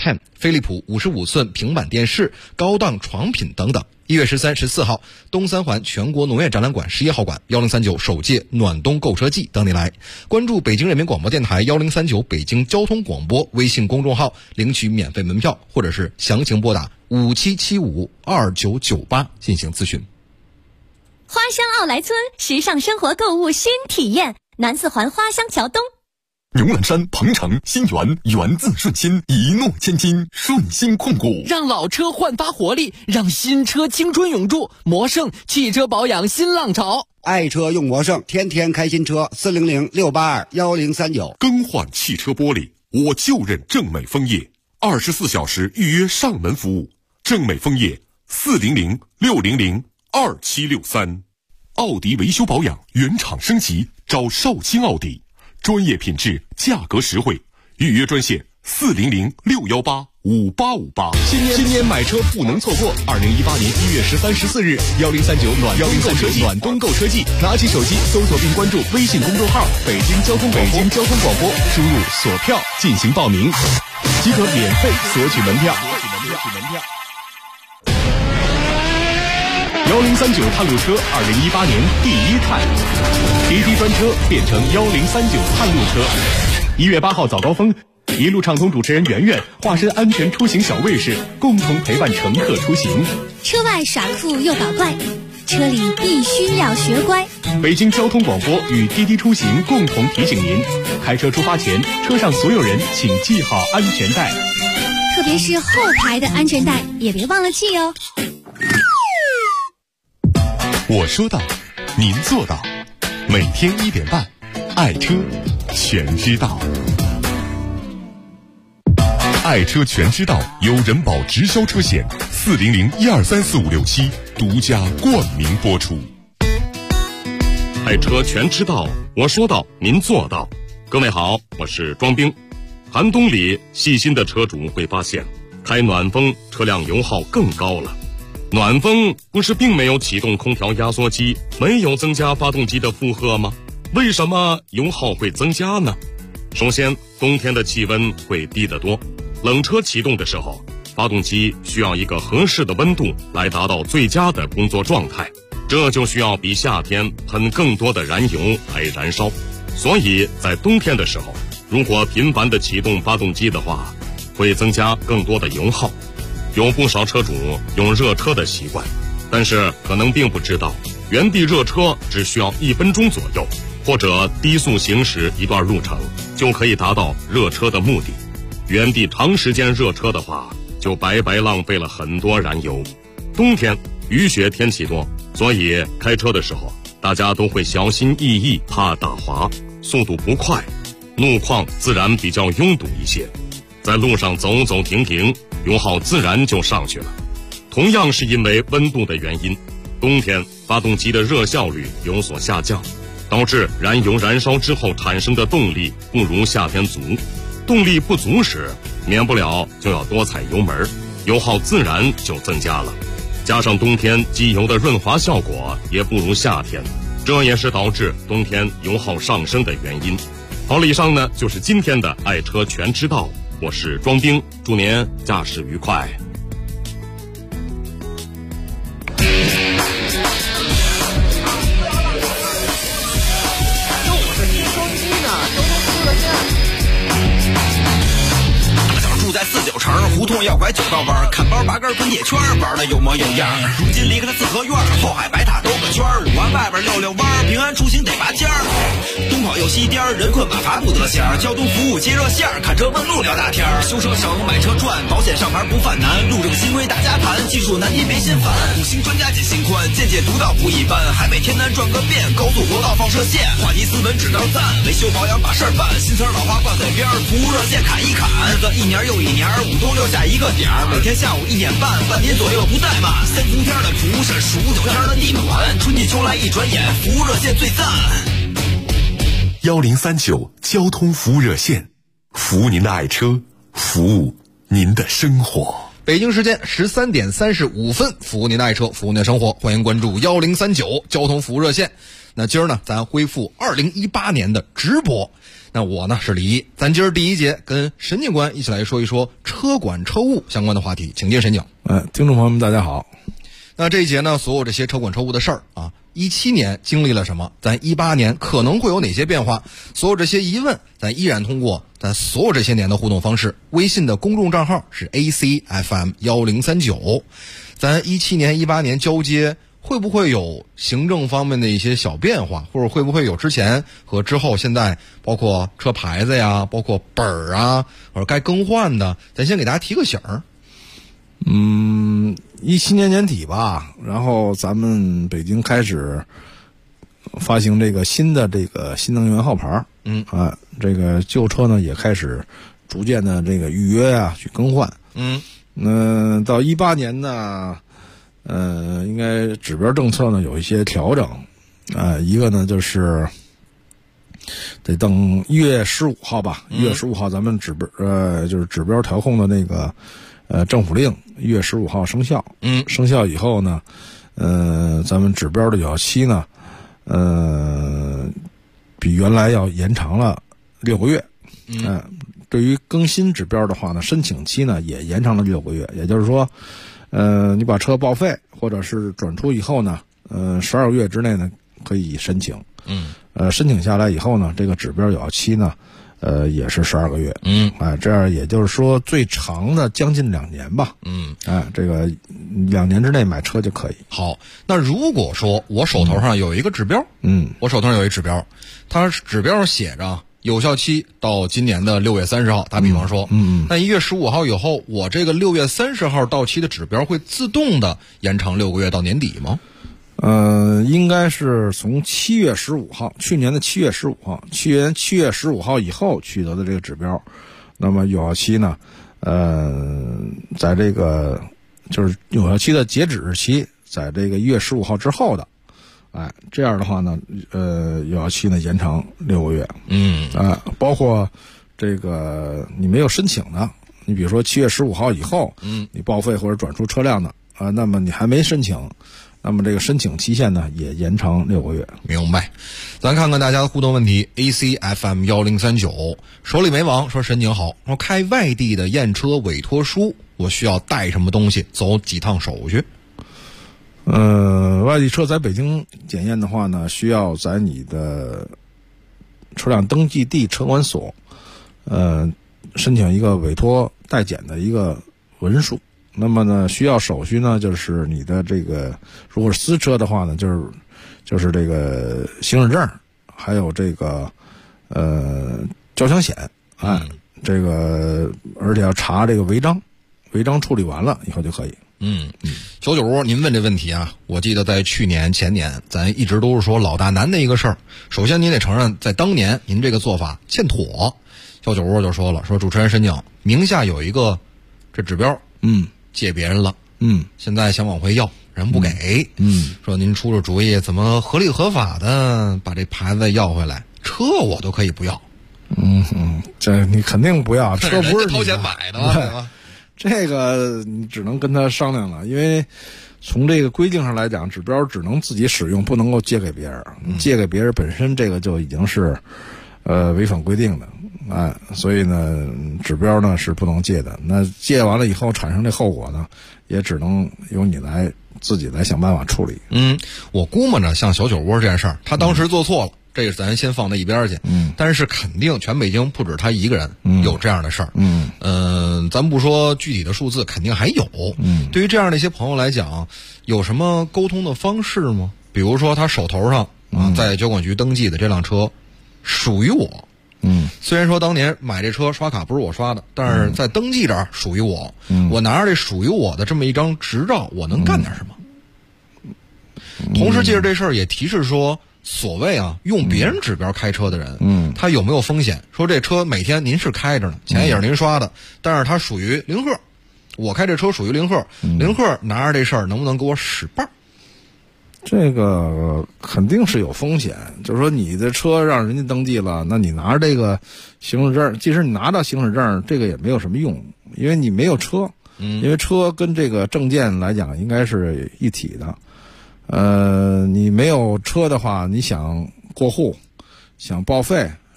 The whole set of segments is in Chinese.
10、飞利浦55寸平板电视、高档床品等等。1月13、14号，东三环全国农业展览馆11号馆1039首届暖冬购车季等你来。关注北京人民广播电台1039北京交通广播微信公众号，领取免费门票，或者是详情拨打57752998进行咨询。 花乡奥莱村，时尚生活购物新体验，南四环花乡桥东。 牛栏山鹏城新源，源自顺心，一诺千金，顺心控股， 让老车焕发活力，让新车青春永驻。魔盛汽车保养新浪潮， 爱车用魔盛，天天开新车，400-682-1039。 更换汽车玻璃，我就认正美枫叶，24小时预约上门服务。正美枫叶400-600-2763。奥迪维修保养原厂升级，找绍兴奥迪，专业品质，价格实惠，预约专线400-618-5858。 新年买车不能错过，2018年1月13、14日，1039暖冬购车季，拿起手机搜索并关注微信公众号北京交通广播，输入索票进行报名，即可免费索取门票。1039探路车2018年第一探，滴滴专车变成1039探路车。1月8号早高峰，一路畅通主持人圆圆化身安全出行小卫士，共同陪伴乘客出行。 车外耍酷又搞怪，车里必须要学乖。 北京交通广播与滴滴出行共同提醒您，开车出发前，车上所有人请系好安全带， 特别是后排的安全带也别忘了系哦。 我说到，您做到。每天1点半，爱车全知道。爱车全知道由人保直销车险400-1234567独家冠名播出。 爱车全知道，我说到，您做到。各位好，我是庄兵。寒冬里，细心的车主会发现，开暖风车辆油耗更高了。暖风不是并没有启动空调压缩机，没有增加发动机的负荷吗？为什么油耗会增加呢？首先，冬天的气温会低得多，冷车启动的时候，发动机需要一个合适的温度来达到最佳的工作状态，这就需要比夏天喷更多的燃油来燃烧。所以在冬天的时候，如果频繁的启动发动机的话，会增加更多的油耗。有不少车主用热车的习惯，但是可能并不知道，原地热车只需要1分钟左右，或者低速行驶一段路程，就可以达到热车的目的。原地长时间热车的话，就白白浪费了很多燃油。冬天雨雪天气多，所以开车的时候大家都会小心翼翼，怕打滑，速度不快，路况自然比较拥堵一些，在路上走走停停，油耗自然就上去了。同样是因为温度的原因，冬天发动机的热效率有所下降，导致燃油燃烧之后产生的动力不如夏天足。动力不足时，免不了就要多踩油门，油耗自然就增加了。加上冬天机油的润滑效果也不如夏天，这也是导致冬天油耗上升的原因。好了，以上呢就是今天的爱车全知道，我是庄兵，祝您驾驶愉快。 在49城胡同要拐9道弯，看包拔根滚铁圈，玩的有模有样。如今离开了四合院，后海白塔兜个圈，5环外边溜溜弯，平安出行得拔尖儿。东跑又西颠，人困马乏不得闲。交通服务接热线，看车问路聊大天。修车省买车赚，保险上牌不犯难。路政新规大家谈，技术难题别心烦。5星专家解心宽，见解独到不一般。海北天南转个遍，高速国道放射线，话题斯文指导赞，维修保养把事儿办。新词老话挂在边，服务热线砍一砍。日子一年又一年，5东6下一个点儿，每天下午1点半，半年左右不怠慢。3伏天的服务是数9天的地暖，春季秋来一转眼，服务热线最赞。 1039交通服务热线，服务您的爱车，服务您的生活。 北京时间13点35分，服务您的爱车，服务您的生活，欢迎关注1039交通服务热线。那今儿呢，咱恢复2018年的直播。 那我呢是李一，咱今儿第一节跟沈警官一起来说一说车管车务相关的话题，请进沈警。 听众朋友们大家好。 那这一节呢，所有这些车管车务的事儿啊，17年经历了什么，咱18年可能会有哪些变化，所有这些疑问咱依然通过咱所有这些年的互动方式，微信的公众账号是 ACFM1039，咱17年18年交接会不会有行政方面的一些小变化，或者会不会有之前和之后现在包括车牌子呀，包括本儿啊，或者该更换的，咱先给大家提个醒儿。 17年年底吧，然后咱们北京开始发行这个新的这个新能源号牌，这个旧车呢也开始逐渐的这个预约啊去更换，到18年呢，应该指标政策呢有一些调整，一个呢就是得等1月15号吧，1月15号咱们就是指标调控的那个政府令1月15号生效，生效以后呢，咱们指标的有效期呢，比原来要延长了6个月，对于更新指标的话呢，申请期呢也延长了6个月，也就是说，你把车报废或者是转出以后呢，12个月之内呢可以申请，申请下来以后呢，这个指标有效期呢，也是12个月，这样也就是说最长的将近2年吧，这个2年之内买车就可以。 好，那如果说我手头上有一个指标，我手头上有一指标，它指标写着有效期到今年的6月30号，打比方说，那1月15号以后，我这个6月30号到期的指标会自动的延长6个月到年底吗？ 应该是从7月15号，去年的7月15号，7月15号以后取得的这个指标，那么有效期呢，在这个就是有效期的截止日期，在这个1月15号之后的，这样的话呢，有效期呢延长6个月，包括这个你没有申请的，你比如说7月15号以后，你报废或者转出车辆的，那么你还没申请。那么这个申请期限呢也延长6个月。 明白。咱看看大家的互动问题。ACFM1039手里没网说沈警好，说开外地的验车委托书，我需要带什么东西，走几趟手续？ 外地车在北京检验的话呢，需要在你的车辆登记地车管所，申请一个委托代检的一个文书。那么呢，需要手续呢，就是你的这个，如果是私车的话呢，就是这个行驶证，还有这个交强险，这个而且要查这个违章处理完了以后就可以。 小酒窝，您问这问题啊，我记得在去年前年，咱一直都是说老大难的一个事儿。首先您得承认，在当年您这个做法欠妥。小酒窝就说了，说主持人沈警名下有一个这指标，借别人了，现在想往回要，人不给，说您出出主意，怎么合理合法的把这牌子要回来？车我都可以不要， 这你肯定不要，车不是掏钱买的吗？ 这个你只能跟他商量了，因为从这个规定上来讲，指标只能自己使用，不能够借给别人。借给别人本身这个就已经是违反规定的。所以呢，指标呢是不能借的。那借完了以后产生这后果呢，也只能由你自己来想办法处理。 我估摸着像小酒窝这件事儿，他当时做错了，这个咱先放在一边去。但是肯定全北京不止他一个人有这样的事儿。咱不说具体的数字，肯定还有。对于这样的一些朋友来讲，有什么沟通的方式吗？比如说他手头上在交管局登记的这辆车属于我。虽然说当年买这车刷卡不是我刷的，但是在登记这儿属于我，我拿着这属于我的这么一张执照，我能干点什么？同时借着这事儿也提示说，所谓用别人指标开车的人，他有没有风险？说这车每天您是开着呢，钱也是您刷的，但是它属于零赫，我开这车属于零赫，零赫拿着这事儿能不能给我使绊？ 这个肯定是有风险，就是说你的车让人家登记了，那你拿着这个行驶证，即使你拿到行驶证，这个也没有什么用，因为你没有车，因为车跟这个证件来讲应该是一体的。你没有车的话，你想过户、想报废、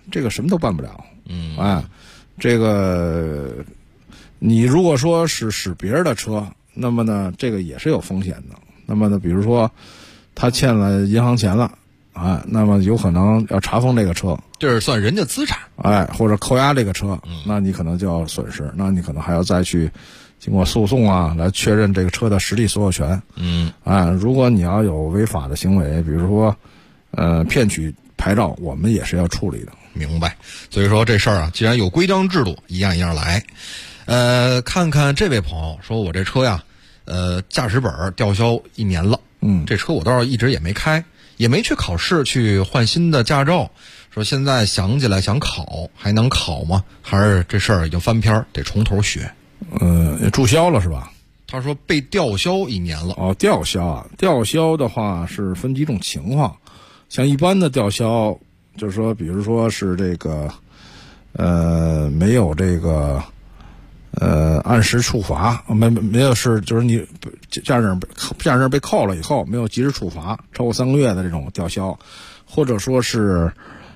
这个什么都办不了。这个你如果说是使别人的车，那么呢，这个也是有风险的。那么呢，比如说他欠了银行钱了，那么有可能要查封这个车， 这是算人家资产， 或者扣押这个车，那你可能就要损失，那你可能还要再去经过诉讼来确认这个车的实际所有权。如果你要有违法的行为，比如说骗取牌照，我们也是要处理的。 明白。所以说这事儿啊，既然有规章制度，一样一样来。看看这位朋友说，我这车呀，驾驶本吊销1年了，这车我倒是一直也没开，也没去考试去换新的驾照。说现在想起来想考，还能考吗？还是这事儿已经翻篇，得从头学？ 注销了是吧？ 他说被吊销1年了。 吊销啊，吊销的话是分几种情况，像一般的吊销，就是说，比如说是这个，没有这个，按时处罚，没有是就是你驾驶证被扣了以后没有及时处罚，超过3个月的这种吊销，或者说是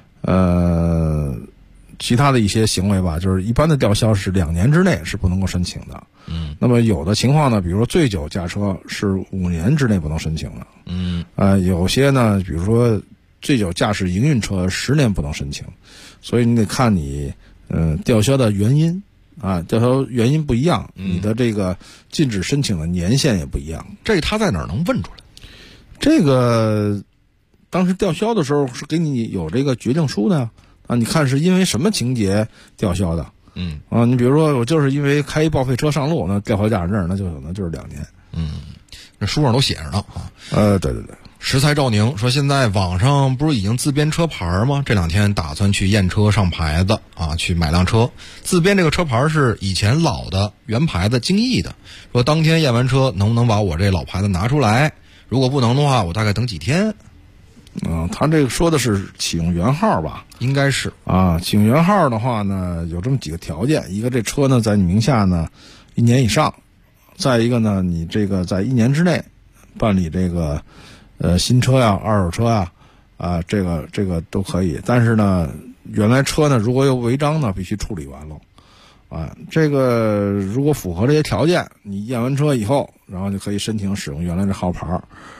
其他的一些行为吧，就是一般的吊销是2年之内是不能够申请的。那么有的情况呢，比如说醉酒驾车是5年之内不能申请的。有些呢，比如说醉酒驾驶营运车10年不能申请，所以你得看你吊销的原因吊销原因不一样，你的这个禁止申请的年限也不一样。 这他在哪儿能问出来？ 这个当时吊销的时候是给你有这个决定书的你看是因为什么情节吊销的。你比如说我就是因为开一报废车上路，那吊销驾驶证，那就可能就是2年。 这书上都写着呢对。 石材赵宁说，现在网上不是已经自编车牌吗？这2天打算去验车上牌子去买辆车。自编这个车牌是以前老的原牌子京艺的，说当天验完车能不能把我这老牌子拿出来？如果不能的话，我大概等几天。 他这个说的是启用原号吧？ 应该是启用原号的话呢，有这么几个条件：一个，这车呢在你名下呢1年以上；再一个呢，你这个在1年之内办理这个新车呀、二手车呀这个都可以。但是呢，原来车呢如果有违章呢，必须处理完了。这个如果符合这些条件，你验完车以后，然后就可以申请使用原来的号牌。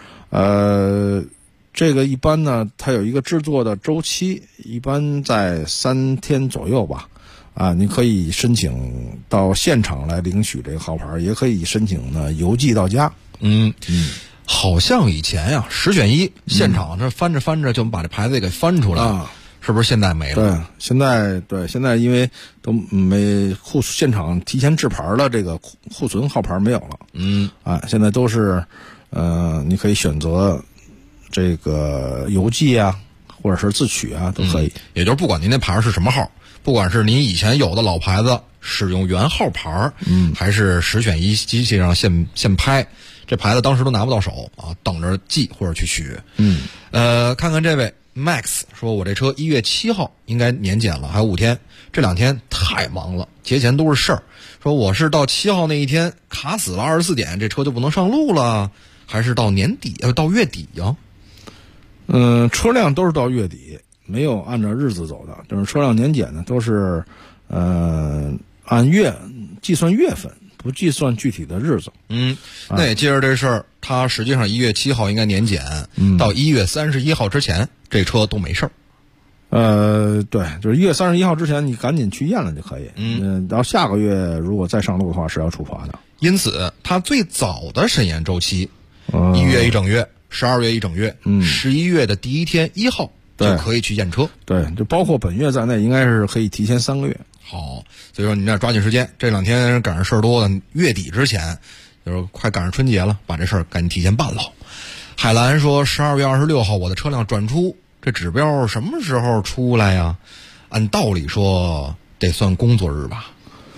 这个一般呢，它有一个制作的周期，一般在3天左右吧。你可以申请到现场来领取这个号牌，也可以申请呢邮寄到家。 好像以前呀10选1，现场这翻着翻着就把这牌子给翻出来了，是不是现在没了？ 对，现在因为都没现场提前制牌的这个库存号牌没有了。现在都是你可以选择这个邮寄或者是自取都可以。 也就是不管您那牌是什么号，不管是您以前有的老牌子使用原号牌，还是10选1机器上现拍，这牌子当时都拿不到手等着寄或者去取。看看这位 Max 说，我这车1月7号应该年检了，还有5天，这2天太忙了，节前都是事儿。说我是到7号那一天卡死了24点，这车就不能上路了，还是到年底到月底呀？ 车辆都是到月底，没有按照日子走的，就是车辆年检呢都是按月计算月份，不计算具体的日子。 那也接着这事儿，他实际上1月7号应该年检，到1月31号之前这车都没事儿。 对，就是1月31号之前你赶紧去验了就可以。到下个月如果再上路的话是要处罚的。 因此他最早的审验周期1月1整月，12月1整月，11月的第1天1号就可以去验车。 对，就包括本月在内，应该是可以提前3个月。 好，所以说你这抓紧时间，这2天赶上事儿多的，月底之前，就是快赶上春节了，把这事儿赶紧提前办了。海兰说，12月26号我的车辆转出，这指标什么时候出来呀？按道理说得算工作日吧。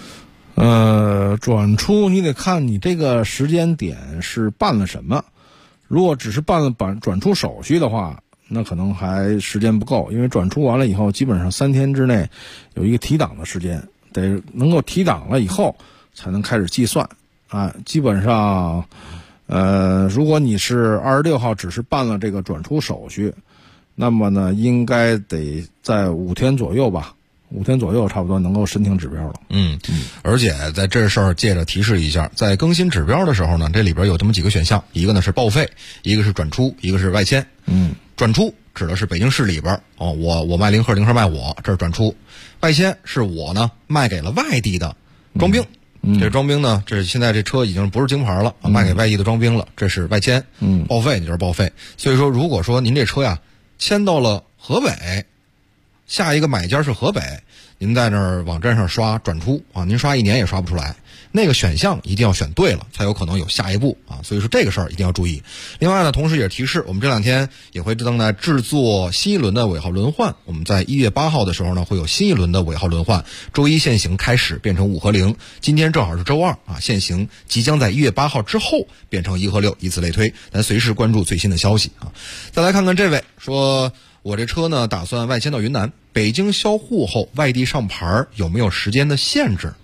转出你得看你这个时间点是办了什么。如果只是办了转出手续的话，那可能还时间不够，因为转出完了以后，基本上3天之内有一个提档的时间，得能够提档了以后才能开始计算基本上如果你是26号只是办了这个转出手续， 那么呢，应该得在5天左右吧，5天左右差不多能够申请指标了。 而且在这事儿借着提示一下，在更新指标的时候呢，这里边有这么几个选项，一个呢是报废，一个是转出，一个是外迁。转出指的是北京市里边我卖零盒，零盒卖我，这是转出。外迁是我呢卖给了外地的装兵。这装兵呢，这现在这车已经不是京牌了，卖给外地的装兵了，这是外迁。报废就是报废。所以说，如果说您这车呀迁到了河北，下一个买家是河北，您在那儿网站上刷转出啊，您刷1年也刷不出来。那个选项一定要选对了，才有可能有下一步啊。所以说这个事儿一定要注意。另外呢，同时也提示，我们这2天也会正在制作新一轮的尾号轮换。我们在1月8号的时候呢，会有新一轮的尾号轮换，周一限行开始变成5和0。今天正好是周2啊，限行即将在1月8号之后变成1和6，以此类推。咱随时关注最新的消息啊。再来看看这位说，我这车呢打算外迁到云南，北京销户后外地上牌有没有时间的限制？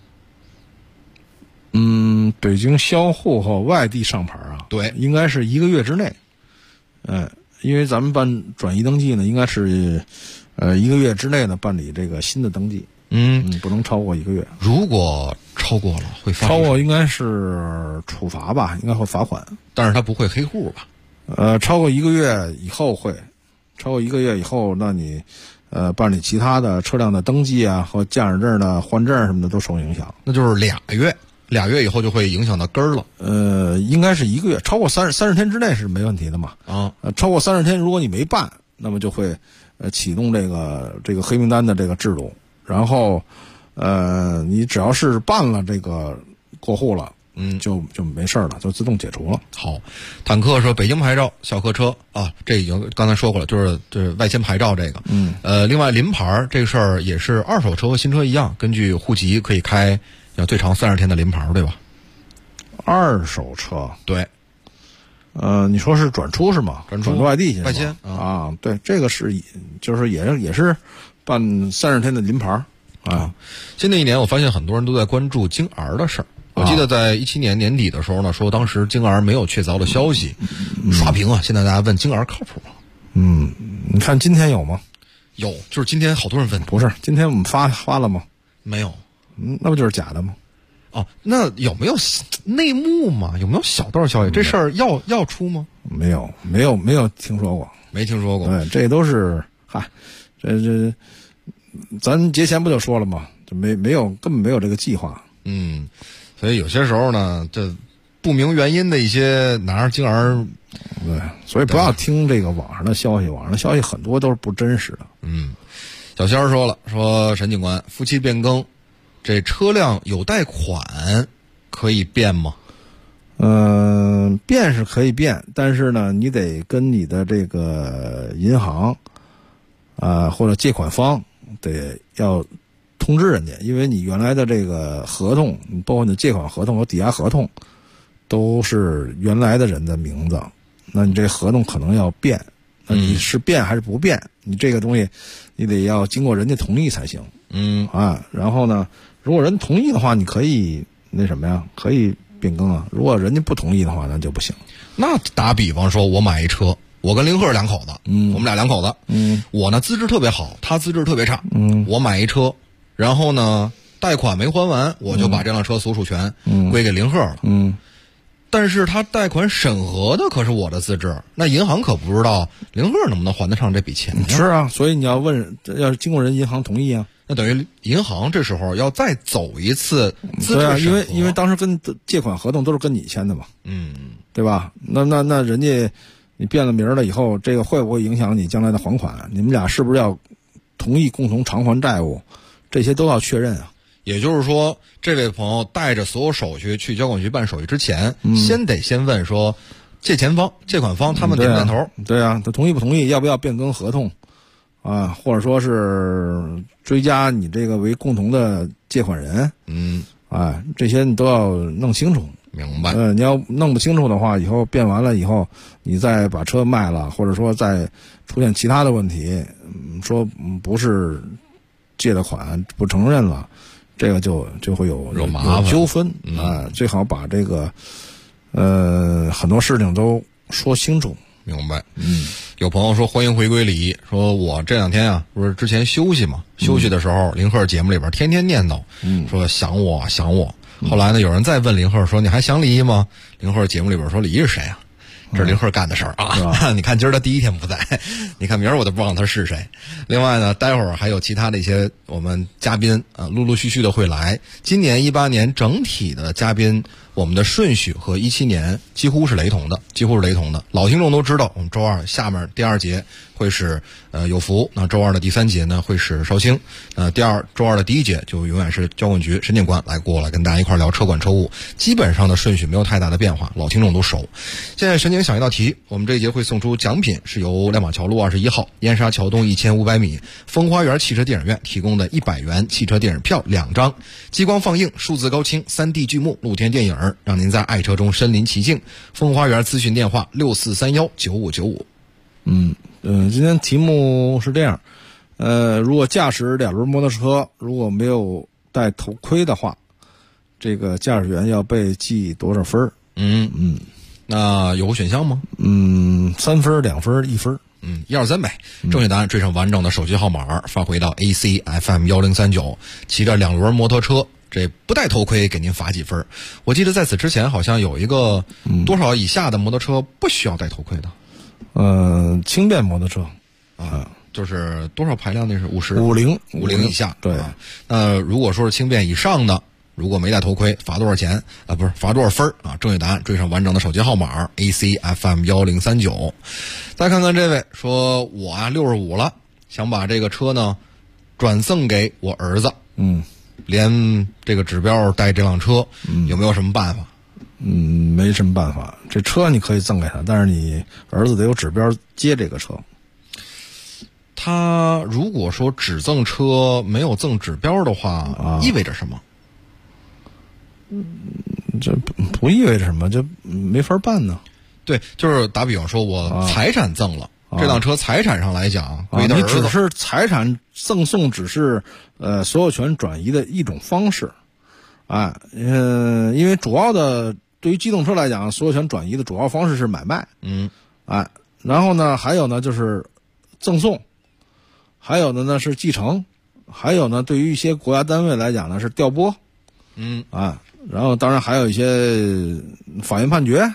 北京销户后外地上牌啊， 对， 应该是1个月之内。因为咱们办转移登记呢，应该是1个月之内呢办理这个新的登记。不能超过1个月。 如果超过了会罚？ 超过应该是处罚吧，应该会罚款。 但是他不会黑户吧？ 超过1个月以后会，超过1个月以后，那你办理其他的车辆的登记啊和驾驶证的换证什么的都受影响。 那就是2月以后就会影响到根儿了。 应该是1个月，超过30天之内是没问题的嘛。超过30天，如果你没办，那么就会启动这个黑名单的这个制度。然后你只要是办了这个过户了，就没事了，就自动解除了。 好，坦克说北京牌照小客车啊，这已经刚才说过了，就是外迁牌照这个。另外临牌这个事儿也是二手车和新车一样，根据户籍可以开最长30天的临牌，对吧？ 二手车对。 你说是转出是吗？转到外地去外迁啊，对，这个是就是也是办30天的临牌啊。 新的一年我发现很多人都在关注京 R 的事儿。我记得在17年年底的时候呢，说当时京 R 没有确凿的消息，刷屏啊。现在大家问京 R 靠谱吗？ 你看今天有吗？ 有，就是今天好多人问。 不是，今天我们发了吗？ 没有。 那不就是假的吗？ 那有没有内幕吗？有没有小道消息？这事儿要出吗？ 没有听说过， 没听说过。 对，这都是这咱节前不就说了吗？就根本没有这个计划。 所以有些时候呢，这不明原因的一些拿着京 R， 对，所以不要听这个网上的消息，网上的消息很多都是不真实的。 小仙儿说了，说沈警官，夫妻变更，这车辆有贷款可以变吗？ 变是可以变，但是呢，你得跟你的这个银行或者借款方要通知人家，因为你原来的这个合同，包括你的借款合同和抵押合同，都是原来的人的名字，那你这合同可能要变，那你是变还是不变？你这个东西，你得要经过人家同意才行。然后呢，如果人同意的话，你可以那什么呀？可以变更啊。如果人家不同意的话，那就不行。 那打比方说，我买一车，我跟林鹤2口子，我们俩2口子，我呢资质特别好，他资质特别差，我买一车，然后呢贷款没还完，我就把这辆车所属权归给林鹤了。但是他贷款审核的可是我的资质，那银行可不知道林鹤能不能还得上这笔钱呀？ 是啊，所以你要问，要经过人银行同意啊。 那等于银行这时候要再走一次资质审核。 对啊，因为当时跟借款合同都是跟你签的嘛，对吧？那人家你变了名了以后，这个会不会影响你将来的还款？你们俩是不是要同意共同偿还债务？这些都要确认啊。 也就是说，这位朋友带着所有手续去交管局办手续之前，先问说，借款方他们点不点头？ 对啊，他同意不同意？要不要变更合同？或者说是追加你这个为共同的借款人？这些你都要弄清楚。 明白。 你要弄不清楚的话，以后变完了以后，你再把车卖了，或者说再出现其他的问题，说不是借的款不承认了。这个就会有麻烦纠纷最好把这个很多事情都说清楚。 明白。有朋友说欢迎回归礼，说我这2天啊，不是之前休息嘛，休息的时候林鹤节目里边天天念叨，说想我想我。后来呢，有人再问林鹤说你还想李毅吗？林鹤节目里边说李毅是谁啊？这是林鹤干的事儿啊！你看今儿他第一天不在，你看明儿我都不知道他是谁。另外呢，待会儿还有其他的一些我们嘉宾陆陆续续的会来。今年18年整体的嘉宾，我们的顺序和17年几乎是雷同的，老听众都知道，我们周二下面第2节会是有福，那周二的第3节呢会是绍兴，周二的第1节就永远是交管局审检官过来跟大家一块聊车管车务，基本上的顺序没有太大的变化，老听众都熟。现在审检想一道题，我们这一节会送出奖品，是由亮马桥路21号燕莎桥东1500米风花园汽车电影院提供的100元汽车电影票2张，激光放映、数字高清、3D 剧目、露天电影，让您在爱车中身临其境。风花园咨询电话64319595。 今天题目是这样，如果驾驶2轮摩托车如果没有戴头盔的话，这个驾驶员要被记多少分？ 那有选项吗 ？3分、2分、1分。 1、2、3呗。正确答案缀上完整的手机号码，发回到 ACFM1039，骑着2轮摩托车，这不戴头盔给您罚几分？我记得在此之前好像有一个多少以下的摩托车不需要戴头盔的。 轻便摩托车就是多少排量？那是50以下。 对。 那如果说是轻便以上的，如果没戴头盔，罚多少钱？不是罚多少分啊？正确答案缀上完整的手机号码 ACFM1039。再看看这位说，我65了，想把这个车呢转赠给我儿子。连这个指标带这辆车，有没有什么办法？ 没什么办法。这车你可以赠给他，但是你儿子得有指标接这个车。 他如果说只赠车没有赠指标的话，意味着什么？ 这不意味着什么，就没法办呢。 对，就是打比方说我财产赠了，这辆车财产上来讲归他儿子。 你只是财产赠送，只是所有权转移的一种方式。因为主要的对于机动车来讲，所有权转移的主要方式是买卖。然后呢，还有呢就是赠送，还有的呢是继承，还有呢对于一些国家单位来讲呢是调拨。然后当然还有一些法院判决。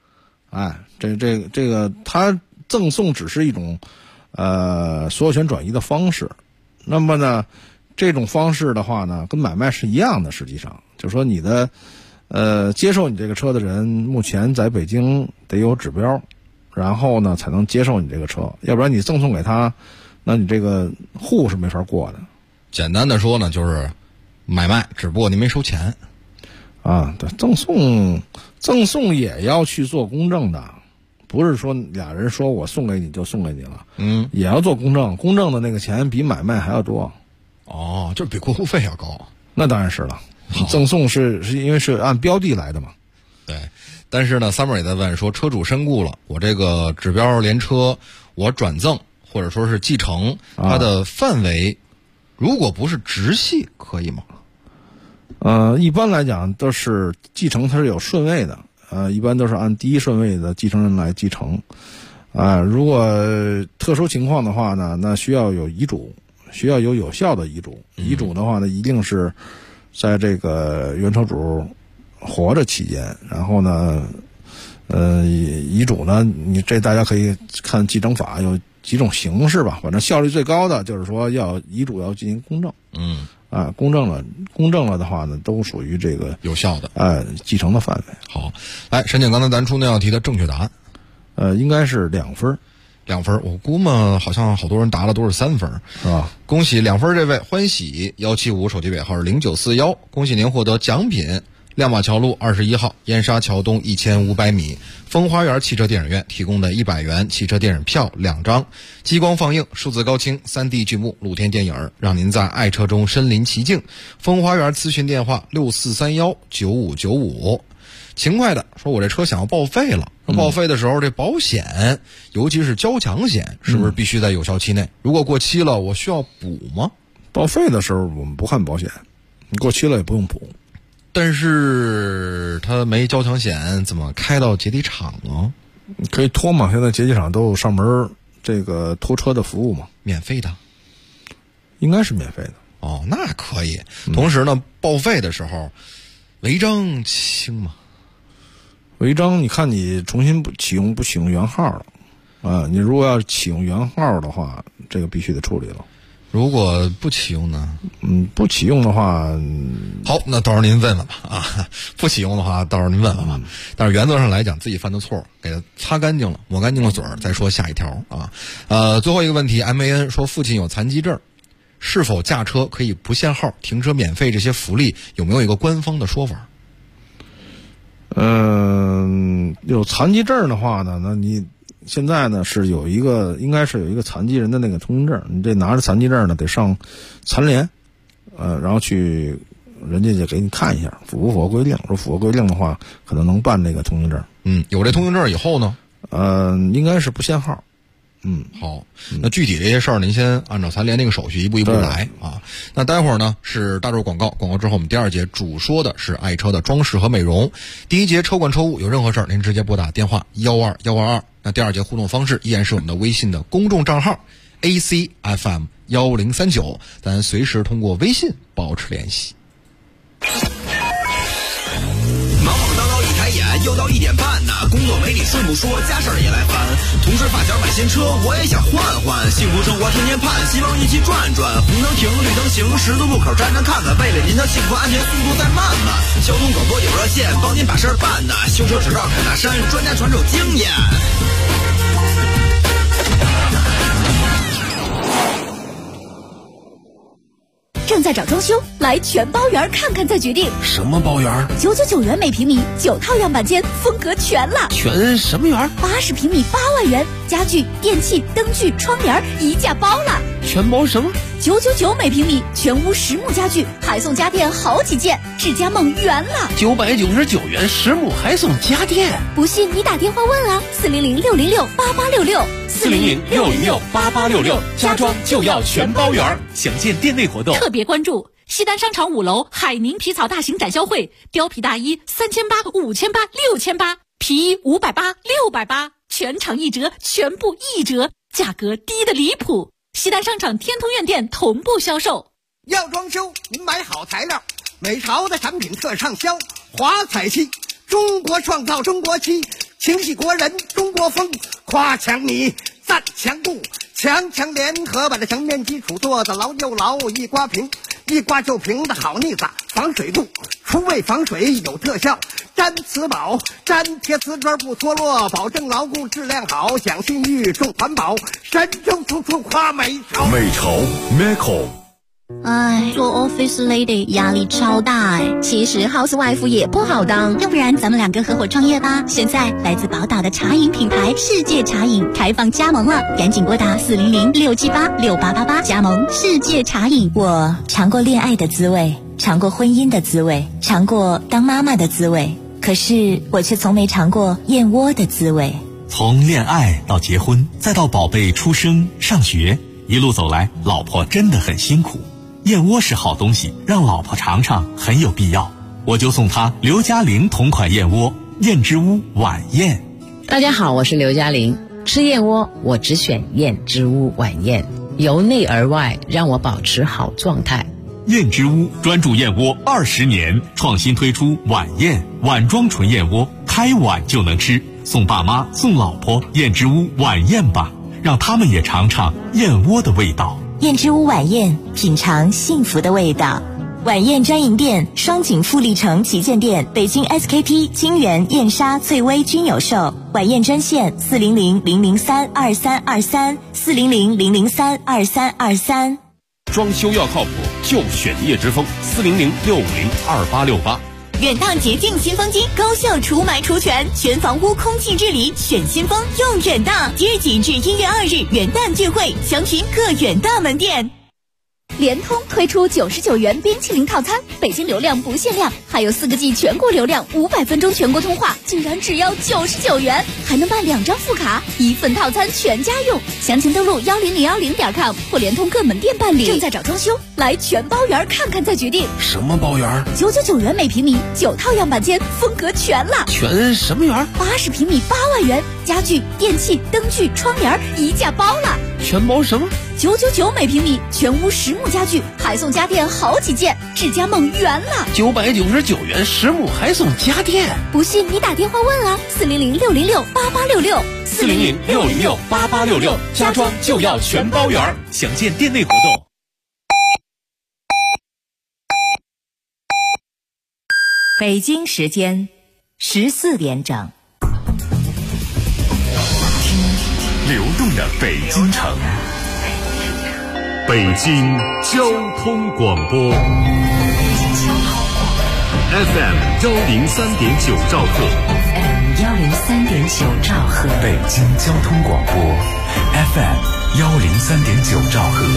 这个它赠送只是一种所有权转移的方式。那么呢，这种方式的话呢，跟买卖是一样的。实际上就是说你的接受你这个车的人目前在北京得有指标，然后呢才能接受你这个车，要不然你赠送给他，那你这个户是没法过的。 简单的说呢，就是买卖，只不过您没收钱。 对，赠送也要去做公证的，不是说俩人说我送给你就送给你了。也要做公证，公证的那个钱比买卖还要多。 就是比过户费要高。 那当然是了，赠送是因为是按标的来的嘛。 对，但是呢 Summer 也在问说，车主身故了，我这个指标连车我转赠或者说是继承，它的范围如果不是直系可以吗？ 一般来讲都是继承，它是有顺位的。一般都是按第1顺位的继承人来继承。如果特殊情况的话呢，那需要有遗嘱，需要有效的遗嘱。遗嘱的话呢，一定是在这个原车主活着期间。然后呢，遗嘱呢，你这大家可以看继承法有几种形式吧。反正效率最高的就是说遗嘱要进行公证。公证了的话呢，都属于这个有效的继承的范围。 好，来审检刚才咱出那道题的正确答案， 应该是2分。 2分，我估摸好像好多人答了都是3分， 是吧？ 恭喜2分这位欢喜175，手机尾号是0941，恭喜您获得奖品。亮马桥路21号燕莎桥东1500米风花园汽车电影院提供的100元汽车电影票2张，激光放映、数字高清、3D 剧目、露天电影，让您在爱车中身临其境。风花园咨询电话64319595。勤快的说，我这车想要报废了，报废的时候这保险，尤其是交强险，是不是必须在有效期内？如果过期了，我需要补吗？ 报废的时候我们不看保险，你过期了也不用补。 但是他没交强险，怎么开到解体厂啊？ 可以拖吗？现在节气厂都有上门这个拖车的服务吗？ 免费的， 应该是免费的。 哦，那可以。同时呢，报废的时候违章轻吗？ 违章，你看你重新不启用原号了啊！你如果要启用原号的话，这个必须得处理了。 如果不启用呢？ 不启用的话， 好，那到时候您问问吧啊！不启用的话，到时候您问问吧。但是原则上来讲，自己犯的错给它擦干净了，抹干净了嘴儿，再说下一条啊。最后一个问题 ，MAN 说父亲有残疾证，是否驾车可以不限号、停车免费这些福利，有没有一个官方的说法？ 有残疾证的话呢，那你现在呢是应该是有一个残疾人的那个通行证，你这拿着残疾证呢得上残联，然后去人家就给你看一下符不符合规定，说符合规定的话，可能能办这个通行证。 有这通行证以后呢， 应该是不限号。 好，那具体这些事儿您先按照残联那个手续一步一步来啊。那待会儿呢是大众广告，广告之后我们第二节主说的是爱车的装饰和美容。第一节车管车务有任何事儿您直接拨打电话12122。那第二节互动方式依然是我们的微信的公众账号 ACFM1039，咱随时通过微信保持联系。 忙忙叨叨一抬眼，又到1点半呢。工作没理顺不说，家事儿也来烦。同事发小买新车，我也想换换。幸福生活天天盼，希望一起转转。红灯停，绿灯行，十字路口站站看看。为了您的幸福安全，速度再慢慢。交通广播有热线，帮您把事儿办呢。修车执照开大山，专家传授经验。 正在找装修，来全包园看看再决定。 什么包园 ？999元每平米，9套样板间，风格全了。 全什么园 ？80平米8万元，家具、电器、灯具、窗帘一价包了。 全包什么 ？999每平米，全屋实木家具，还送家电好几件，智家梦圆了。 999元实木还送家电， 不信你打电话问啊，400-606-8866，400-606-8866， 家装就要全包园。详见店内活动。 特别关注西单商场5楼海宁皮草大型展销会，貂皮大衣3800、5800、6800，皮衣580、680，全场1折，全部1折，价格低得离谱。西单商场天通苑店同步销售。 要装修，您买好材料，美潮的产品特畅销。华彩漆，中国创造中国漆，情系国人中国风。夸墙泥，赞墙布，强联合把这墙面基础做得牢又牢，一刮平，一刮就平的好腻子，防水度，除味防水有特效。粘瓷宝，粘贴瓷砖不脱落，保证牢固质量好，讲信誉重环保，神州处处夸美潮。 美潮 Meco。 做 office lady 压力超大其实 housewife 也不好当，要不然咱们2个合伙创业吧。现在来自宝岛的茶饮品牌世界茶饮开放加盟了，赶紧拨打400-678-6888加盟世界茶饮。我尝过恋爱的滋味，尝过婚姻的滋味，尝过当妈妈的滋味，可是我却从没尝过燕窝的滋味。 从恋爱到结婚，再到宝贝出生上学，一路走来，老婆真的很辛苦。燕窝是好东西，让老婆尝尝很有必要，我就送她刘嘉玲同款燕窝燕之屋晚宴。 大家好，我是刘嘉玲，吃燕窝我只选燕之屋晚宴，由内而外让我保持好状态。 燕之屋专注燕窝20年，创新推出晚宴碗装纯燕窝，开碗就能吃，送爸妈送老婆燕之屋晚宴吧，让他们也尝尝燕窝的味道。 燕之屋晚宴，品尝幸福的味道。晚宴专营店：双井富力城旗舰店、北京 SKP、金源、燕莎、翠微均有售。晚宴专线400-003-2323，400-003-2323。 装修要靠谱，就选叶之峰，400-650-2868。 远大洁净新风机，高效除霾除醛，全房屋空气治理选新风，用远大。即日起至1月2日元旦聚会，详询各远大门店。联通推出99元冰淇淋套餐， 北京流量不限量，还有4个G 全国流量，500分钟全国通话，竟然只要99元，还能办2张副卡，1份套餐全家用。详情登录10010.com或联通各门店办理。正在找装修，来全包园看看再决定。 什么包园 ？999元每平米，9套样板间，风格全了。 全什么园 ？80平米8万元，家具、电器、灯具、窗帘一价包了。 全包什么 ？999每平米，全屋实木家具，还送家电好几件，智家梦圆了。 999元实木还送家电， 不信你打电话问啊，400-606-8866。 400-606-8866，家装就要全包圆。详见店内活动。 北京时间14点整。 流动的北京城， 北京交通广播 FM 103.9兆赫 103.9兆赫， 北京交通广播 FM 103.9兆赫。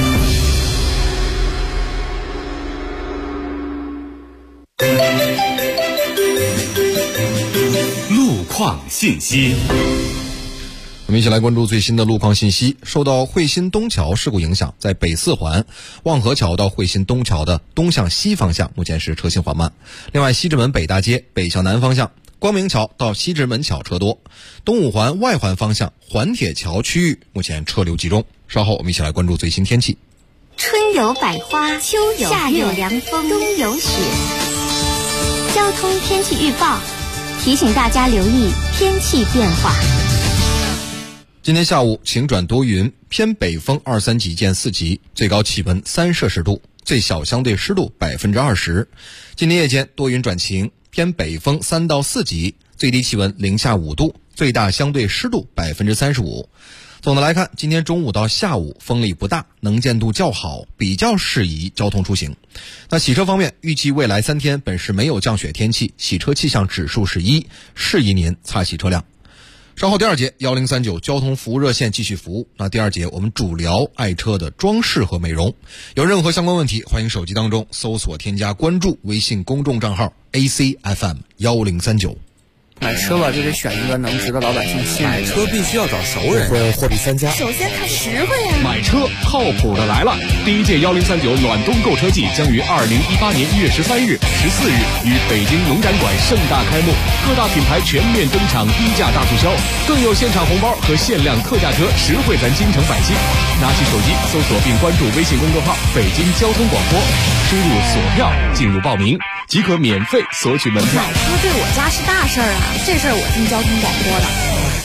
路况信息。 我们一起来关注最新的路况信息。受到汇鑫东桥事故影响，在北四环望河桥到汇鑫东桥的东向西方向目前是车行缓慢。另外，西直门北大街北向南方向光明桥到西直门桥车多。东五环外环方向环铁桥区域目前车流集中。稍后我们一起来关注最新天气。 春有百花，秋有夏有凉风，冬有雪。交通天气预报提醒大家留意天气变化。 今天下午晴转多云，偏北风2、3级见4级，最高气温3摄氏度，最小相对湿度20%。今天夜间多云转晴，偏北风3到4级，最低气温零下5度，最大相对湿度35%。总的来看，今天中午到下午风力不大，能见度较好，比较适宜交通出行。那洗车方面，预计未来3天本市没有降雪天气，洗车气象指数是1，适宜您擦洗车辆。稍后第2节1039交通服务热线继续服务。那第2节我们主聊爱车的装饰和美容。有任何相关问题，欢迎手机当中搜索添加关注微信公众账号 ACFM 1039。 买车吧，就得选一个能值得老百姓信任。 买车必须要找熟人，会货比三家。 首先看实惠啊！ 买车靠谱的来了！第1届1039暖冬购车季将于2018年1月13日、14日于北京农展馆盛大开幕，各大品牌全面登场，低价大促销，更有现场红包和限量特价车，实惠咱京城百姓。拿起手机搜索并关注微信公众号“北京交通广播”，输入索票进入报名，即可免费索取门票。 买车对我家是大事儿啊！这事儿我听交通广播的。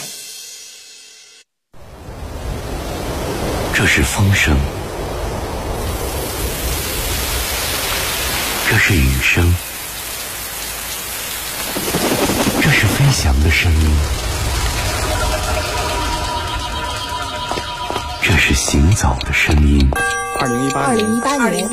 这是风声，这是雨声，这是飞翔的声音，这是行走的声音。 2018年，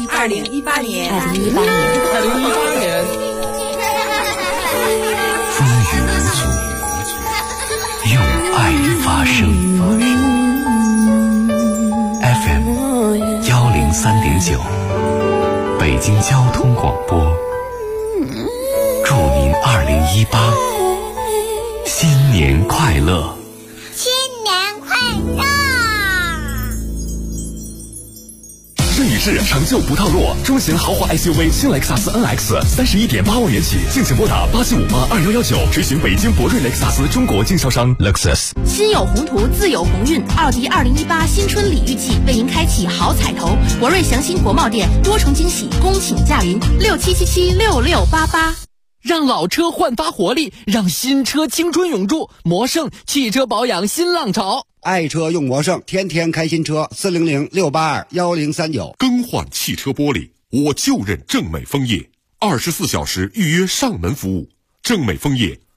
风雨无阻，用爱发声。FM 103.9，北京交通广播。祝您2018新年快乐！ 新年快乐！ 盛宇仕成就不套路，中型豪华 SUV 新雷克萨斯 NX 31.8万元起，敬请拨打87582119，垂询北京博瑞雷克萨斯中国经销商 Lexus。 心有宏图，自有鸿运。奥迪2018新春礼遇季为您开启好彩头，博瑞祥鑫国贸店多重惊喜，恭请驾临67776688。 让老车焕发活力，让新车青春永驻。魔胜汽车保养新浪潮， 爱车用魔胜，天天开新车。400-682-1039。 更换汽车玻璃，我就认正美枫叶，24小时预约上门服务。正美枫叶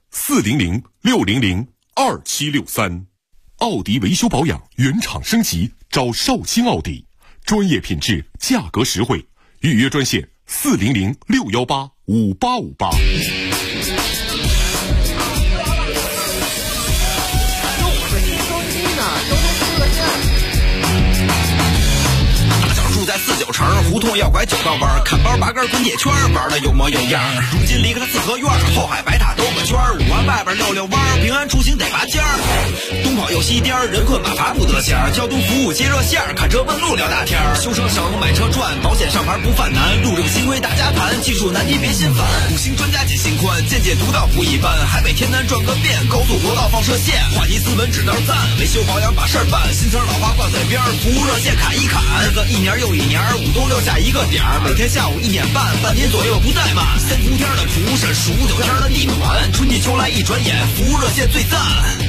400-600-2763。奥迪维修保养原厂升级，找绍兴奥迪，专业品质，价格实惠。预约专线400-618-5858。 住在49城，胡胡同要拐九道弯，看包拔根滚铁圈，玩的有模有样。如今离开了四合院，后海白塔兜个圈，五环外边溜溜弯，平安出行得拔尖儿。东跑又西颠，人困马乏不得闲，交通服务接热线，看车问路聊大天。修车省买车赚，保险上牌不犯难，路政新规大家谈，技术难题别心烦。五星专家解心宽，见解独到不一般，海北天南转个遍，高速国道放射线，话题斯文指道赞，维修保养把事儿办，新词老话挂嘴边，服务热线砍一砍，日子一年又一年，五都留下一个点儿，每天下午1点半，半年左右不怠慢。3伏天的厨师，15、9天的地暖，春季秋来一转眼，服务热线最赞。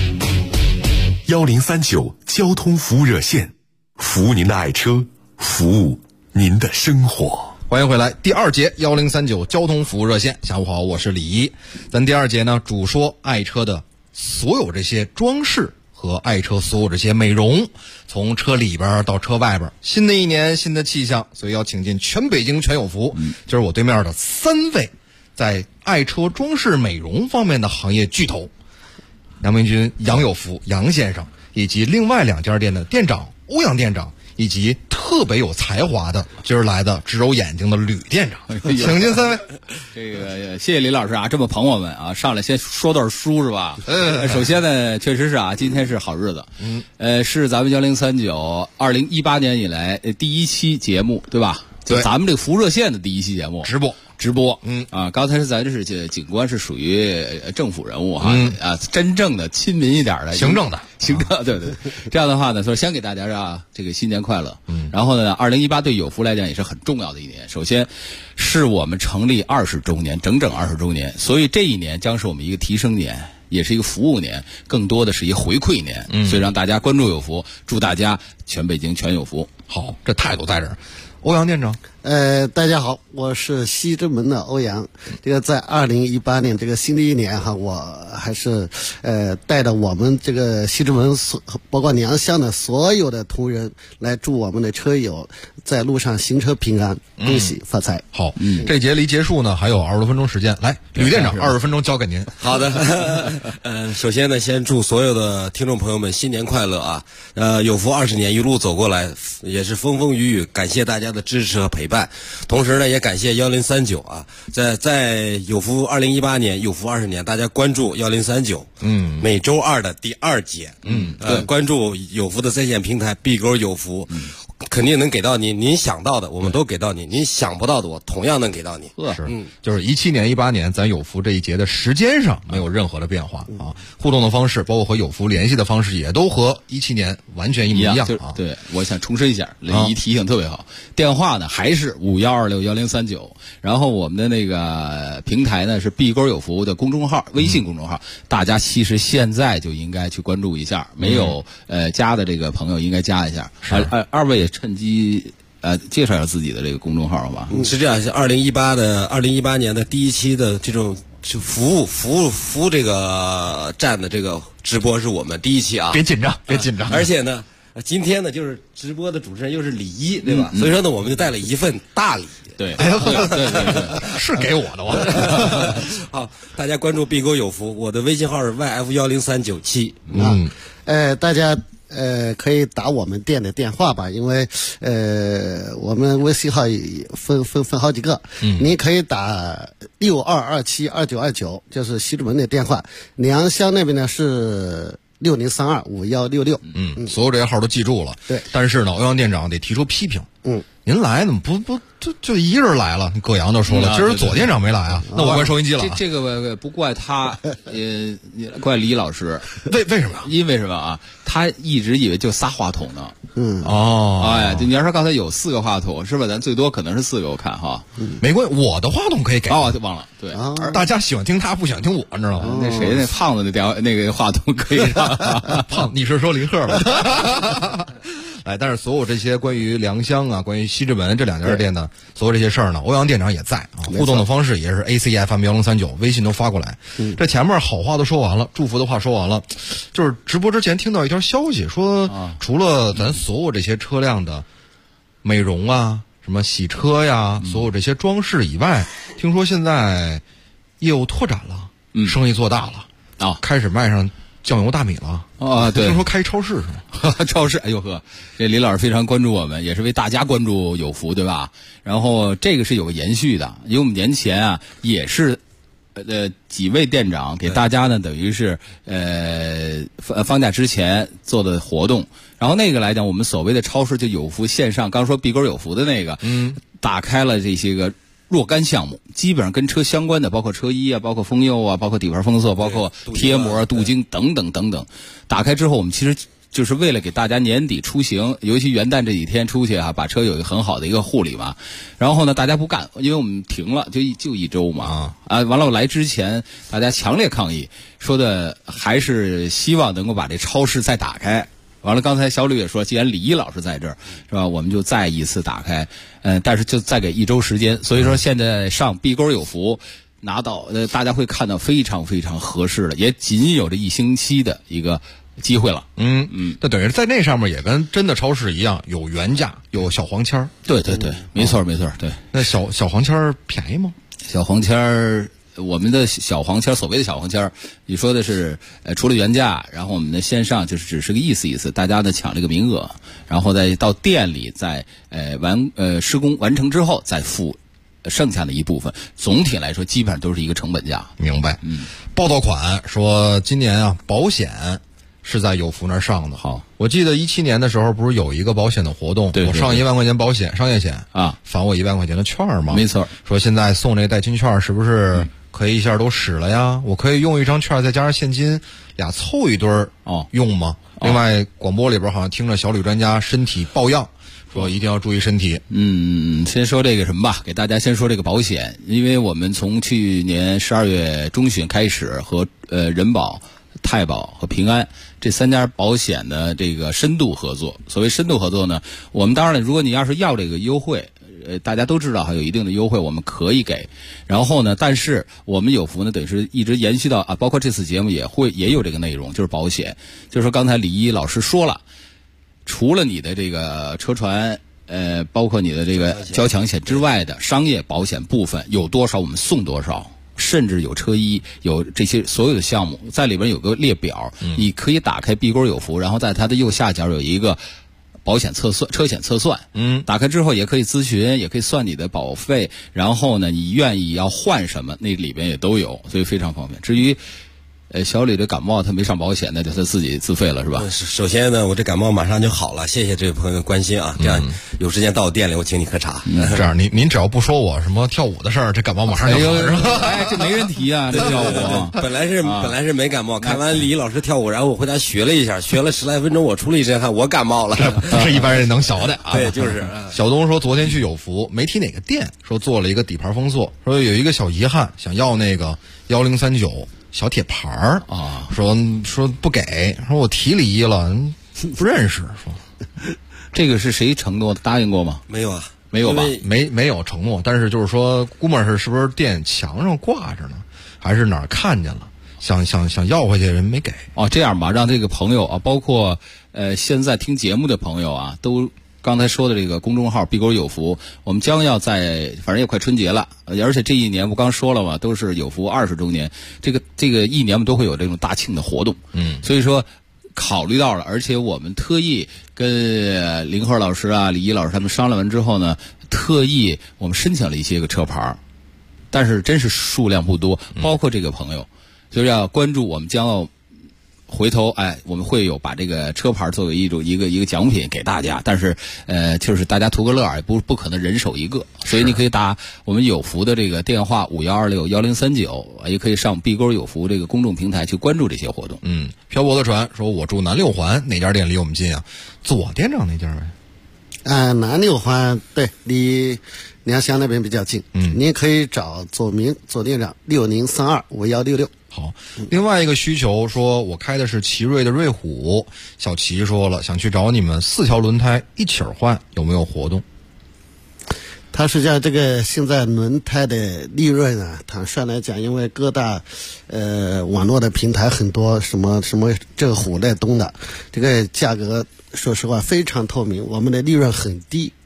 1039交通服务热线，服务您的爱车，服务您的生活。 欢迎回来，第2节1039交通服务热线。下午好，我是李一。咱第2节呢，主说爱车的所有这些装饰和爱车所有这些美容，从车里边到车外边。新的一年，新的气象，所以要请进全北京全有福。就是我对面的3位在爱车装饰美容方面的行业巨头，杨明军、杨有福、杨先生，以及另外2家店的店长欧阳店长，以及特别有才华的今儿来的直揉眼睛的吕店长，请进3位。 这个谢谢李老师啊，这么捧我们啊，上来先说段书是吧？首先呢，确实是啊，今天是好日子，是咱们1039 2018年以来第1期节目，对吧？就咱们这个服务热线的第1期节目直播，刚才是咱这是警官是属于政府人物哈，真正的亲民一点的行政， 对，这样的话呢，说先给大家这个新年快乐，然后呢，2018对有福来讲也是很重要的一年，首先是我们成立20周年，整整20周年，所以这一年将是我们一个提升年，也是一个服务年，更多的是一个回馈年，所以让大家关注有福，祝大家全北京全有福。 好，这态度在这儿。欧阳店长， 大家好，我是西直门的欧阳。这个在2018年这个新的一年哈，我还是带着我们这个西直门包括良乡的所有的同仁来祝我们的车友在路上行车平安，恭喜发财。 好，这节离结束呢还有20多分钟时间，来，吕店长，20分钟交给您。 好的，首先呢，先祝所有的听众朋友们新年快乐啊！有福20年一路走过来，也是风风雨雨，感谢大家的支持和陪伴，同时呢，也感谢1039啊，在有福2018年，有福20年，大家关注1039，每周2的第2节，关注有福的在线平台 B 勾有福，肯定能给到您想到的，我们都给到您想不到的，我同样能给到你。 是，就是17年、18年，咱有福这一节的时间上没有任何的变化啊，互动的方式，包括和有福联系的方式，也都和17年完全一模一样啊。 对，我想重申一下，李一提醒特别好，电话呢还是51261039，然后我们的那个平台呢是 B 勾有福的公众号，微信公众号，大家其实现在就应该去关注一下，没有加的这个朋友应该加一下。二位也趁机介绍一下自己的这个公众号好吧？ 是这样，是2018年的第1期的这种就服务这个站的这个直播是我们第1期啊， 别紧张， 而且呢，今天呢就是直播的主持人又是李一，对吧？所以说呢，我们就带了一份大礼。 对， 是给我的我。 好，大家关注 B 勾有福，我的微信号是 YF10397。 大家可以打我们店的电话吧，因为我们微信号分好几个，您可以打62272929，就是西直门的电话，良乡那边呢是60325166。 所有这些号都记住了。 对， 但是呢，欧阳店长得提出批评。您来怎么不就一人来了？葛阳就说了，今儿左店长没来啊，那我怪收音机了。 这个不怪他，也怪李老师。 为什么？ 因为什么啊？他一直以为就仨话筒呢。 哎， 你要说刚才有4个话筒是吧？咱最多可能是4个，我看哈。 没关系，我的话筒可以给。 忘了。对， 大家喜欢听他，不喜欢听我，你知道吗？ 那谁那胖子那个话筒可以让胖，你是说林鹤吧？但是所有这些关于良乡啊，关于西直门这2家店的所有这些事儿呢，欧阳店长也在啊。互动的方式也是 ACFM1039，微信都发过来。这前面好话都说完了，祝福的话说完了，就是直播之前听到一条消息说，除了咱所有这些车辆的美容啊、什么洗车呀、所有这些装饰以外，听说现在业务拓展了，生意做大了啊，开始迈上酱油大米了啊！对， 听说开超市是吗？ 超市，哎呦呵，这李老师非常关注我们，也是为大家关注有福，对吧？然后这个是有个延续的，因为我们年前啊也是。几位店长给大家呢，等于是放假之前做的活动。然后那个来讲，我们所谓的超市就有福线上，刚说碧沟有福的那个，打开了这些个若干项目，基本上跟车相关的，包括车衣啊，包括封釉啊，包括底盘封色，包括贴膜、镀金等等等等。打开之后，我们其实就是为了给大家年底出行，尤其元旦这几天出去啊，把车有一个很好的一个护理嘛。然后呢，大家不干，因为我们停了，就一周嘛。完了我来之前，大家强烈抗议，说的还是希望能够把这超市再打开。完了，刚才小吕也说，既然李一老师在这儿，是吧？我们就再一次打开，但是就再给1周时间。所以说，现在上碧沟有福拿到，大家会看到非常非常合适的，也仅有这1星期的一个机会了。 那等于在那上面也跟真的超市一样，有原价，有小黄签儿。 对对对，没错没错，对。 那小黄签儿便宜吗？ 小黄签儿。我们的小黄签，所谓的小黄签，你说的是除了原价，然后我们的线上就是只是个意思，大家呢抢这个名额，然后再到店里再施工完成之后再付剩下的一部分。总体来说，基本上都是一个成本价。 明白。报道款说今年啊，保险是在有福那儿上的。 好， 我记得17年的时候，不是有一个保险的活动， 对， 我上1万块钱保险，商业险啊， 返我1万块钱的券吗？ 没错。 说现在送这代金券是不是可以一下都使了呀？我可以用一张券再加上现金，俩凑一堆儿用吗？另外，广播里边好像听着小吕专家身体抱恙，说一定要注意身体。 先说这个什么吧，给大家先说这个保险，因为我们从去年12月中旬开始和人保、太保和平安这3家保险的这个深度合作。所谓深度合作呢，我们当然了，如果你要是要这个优惠，大家都知道还有一定的优惠，我们可以给。然后呢，但是我们有福呢，等于是一直延续到包括这次节目也有这个内容，就是保险。就是说刚才李一老师说了，除了你的这个车船包括你的这个交强险之外的商业保险部分有多少我们送多少，甚至有车衣，有这些所有的项目在里边有个列表，你可以打开碧沟有福，然后在它的右下角有一个保险测算、车险测算，打开之后也可以咨询，也可以算你的保费，然后呢，你愿意要换什么，那里边也都有，所以非常方便。至于小李的感冒他没上保险，那就他自己自费了，是吧？ 首先呢，我这感冒马上就好了，谢谢这位朋友关心啊。这样有时间到我店里，我请你喝茶。 这样您只要不说我什么跳舞的事儿，这感冒马上就好了。 这没人提啊，这跳舞。 本来是没感冒，看完李老师跳舞，然后我回家学了一下，学了10来分钟，我出了一身汗，我感冒了。 不是一般人能学的啊。 对，就是。 小东说昨天去有福，没提哪个店，说做了一个底盘封塑，说有一个小遗憾，想要那个1039。小铁牌儿啊，说不给，说我提离一了，不认识。说这个是谁承诺的？答应过吗？ 没有啊， 没有吧？ 没有承诺，但是就是说，估摸是不是店墙上挂着呢，还是哪儿看见了？想要回去，人没给。 这样吧，让这个朋友啊，包括现在听节目的朋友啊，都。刚才说的这个公众号碧沟有福，我们将要在反正也快春节了，而且这一年我刚说了嘛，都是有福20周年，这个一年我们都会有这种大庆的活动，所以说考虑到了，而且我们特意跟林鹤老师啊、李一老师他们商量完之后呢，特意我们申请了一些个车牌，但是真是数量不多，包括这个朋友，就是要关注我们将要。回头我们会有把这个车牌作为一个奖品给大家，但是就是大家图个乐也不可能人手一个，所以你可以打我们有福的这个电话51261039，也可以上碧沟有福这个公众平台去关注这些活动。 漂泊的船说，我住南六环，哪家店离我们近啊？左店长那家呗。 南六环对，离良乡那边比较近。您可以找左店长60325166。 好，另外一个需求说，我开的是奇瑞的瑞虎，小齐说了，想去找你们4条轮胎一起换，有没有活动？ 它实际上这个现在轮胎的利润啊，坦率来讲，因为各大网络的平台很多，什么这个虎的东的，这个价格说实话非常透明，我们的利润很低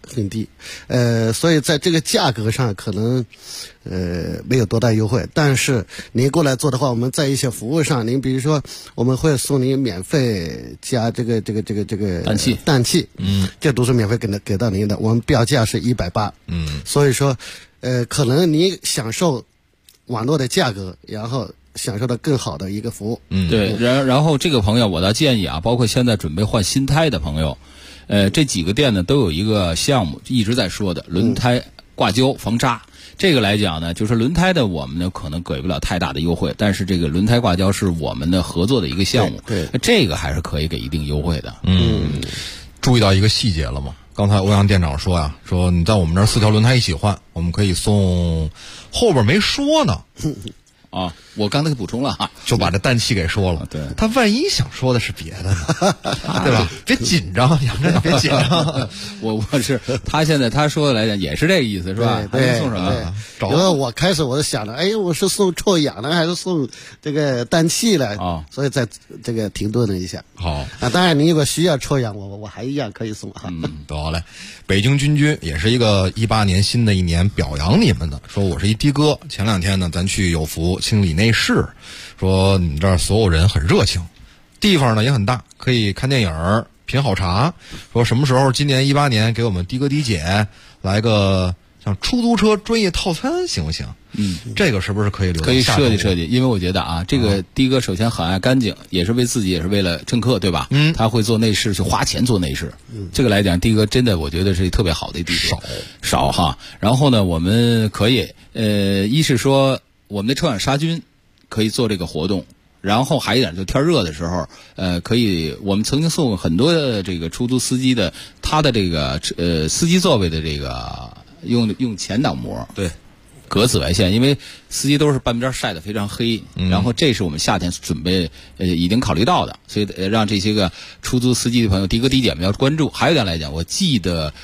很低，所以在这个价格上可能没有多大优惠。但是您过来做的话，我们在一些服务上，您比如说我们会送您免费加这个氮气，这都是免费给到您的。我们标价是180，所以说可能您享受网络的价格，然后享受到更好的一个服务。 对，然后这个朋友我倒建议啊，包括现在准备换新胎的朋友，这几个店呢都有一个项目一直在说的轮胎挂胶防扎。这个来讲呢，就是轮胎的我们呢可能给不了太大的优惠，但是这个轮胎挂胶是我们的合作的一个项目， 对， 这个还是可以给一定优惠的。 注意到一个细节了吗？刚才欧阳店长说呀，说你在我们这儿4条轮胎一起换，我们可以送，后边没说呢。 啊，我刚才给补充了啊， 就把这氮气给说了。 对， 他万一想说的是别的呢，对吧？别紧张，杨震，别紧张。 我是他现在他说的来讲也是这个意思，是吧？ 对， 送什么？ 因为我开始我就想着，我是送臭氧呢，还是送这个氮气呢？所以在这个停顿了一下。 好啊，当然你如果需要臭氧，我还一样可以送哈。 得嘞。北京军军也是一个18年新的一年表扬你们的，说我是一的哥。前2天呢，咱去有福清理内饰，说你们这儿所有人很热情，地方呢也很大，可以看电影、品好茶。说什么时候今年18年给我们的哥的姐来个像出租车专业套餐行不行？这个是不是可以留？ 可以设计，因为我觉得啊，这个的哥首先很爱干净，也是为自己，也是为了乘客，对吧？他会做内饰，去花钱做内饰。这个来讲，的哥真的我觉得是特别好的一的哥，少哈。然后呢，我们可以一是说我们的臭氧杀菌可以做这个活动。然后还有一点，就天热的时候，可以，我们曾经送过很多的这个出租司机的，他的这个司机座位的这个用前挡膜， 对， 隔紫外线，因为司机都是半边晒得非常黑，然后这是我们夏天准备已经考虑到的，所以让这些个出租司机的朋友的哥的姐们要关注。还有一点来讲，我记得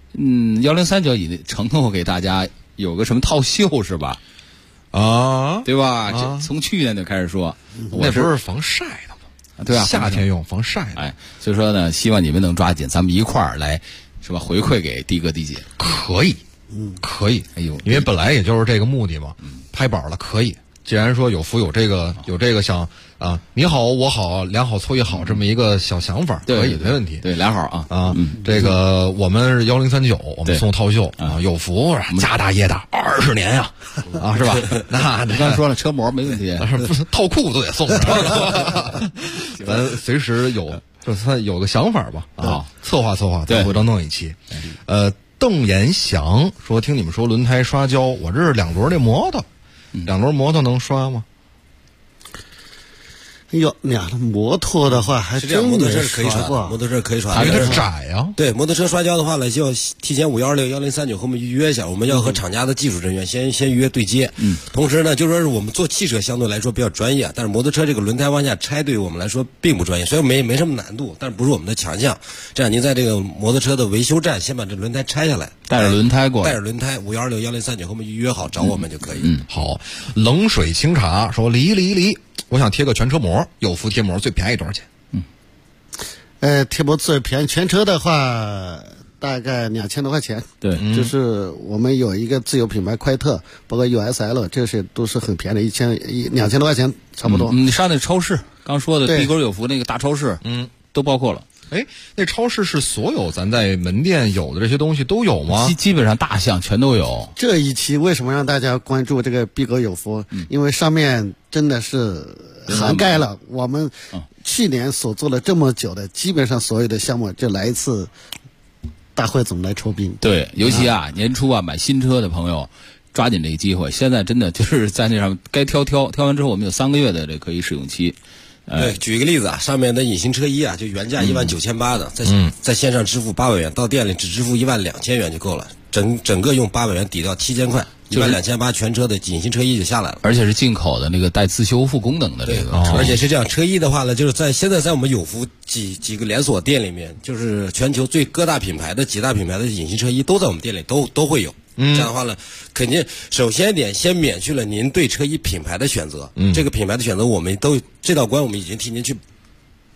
1039已承诺给大家有个什么套袖是吧？ 啊， 对吧？这从去年就开始说， 那不是防晒的吗？ 对啊， 夏天用防晒的。 所以说呢，希望你们能抓紧，咱们一块儿来，是吧？回馈给的哥的姐， 可以，可以。哎呦，因为本来也就是这个目的嘛，拍板了，可以。既然说有福有这个想啊，你好我好两好凑一好这么一个小想法，可以没问题。 对，俩好啊这个我们是1039，我们送套袖啊，有福家大业大20年呀，是吧？那你刚才说了车模没问题， 套裤都得送，咱随时有个想法吧策划咱回头弄一期。邓延祥说，听你们说轮胎刷胶，我这是2轮的摩托。2轮摩托能刷吗？ 2轮摩托的话还真摩托车可以刷，摩托车可以刷， 还是窄呀？ 对，摩托车刷胶的话呢，就要提前5161039和我们预约一下，我们要和厂家的技术人员先预约对接。同时呢，就说是我们做汽车相对来说比较专业，但是摩托车这个轮胎往下拆对于我们来说并不专业，所以没什么难度，但是不是我们的强项。这样您在这个摩托车的维修站先把这轮胎拆下来， 带着轮胎过来， 带着轮胎5161039和我们预约好，找我们就可以。 好，冷水清茶说离，我想贴个全车膜，有福贴膜最便宜多少钱？ 贴膜最便宜，全车的话大概2000多块钱。 对， 就是我们有一个自有品牌快特，包括 USL， 这些都是很便宜的，2000多块钱差不多。 你上那超市，刚说的地沟有福那个大超市，都包括了。 那超市是所有咱在门店有的这些东西都有吗？ 基本上大项全都有。 这一期为什么让大家关注这个必格有福？因为上面真的是涵盖了我们去年所做了这么久的，基本上所有的项目，就来一次大会总来抽兵。 对，尤其年初买新车的朋友，抓紧这个机会。现在真的就是在那上该挑完之后，我们有3个月的这可以试用期。 对，举一个例子上面的隐形车衣就原价19800的，在线上支付800元，到店里只支付12000元就够了，整个用800元抵掉7000块，12800全车的隐形车衣就下来了， 而且是进口的那个带自修复功能的这个， 而且是这样，车衣的话呢，就是现在在我们有福几个连锁店里面，就是全球各大品牌的几大品牌的隐形车衣都在我们店里都会有。这样的话呢，肯定首先先免去了您对车衣品牌的选择，这个品牌的选择我们这道关我们已经替您去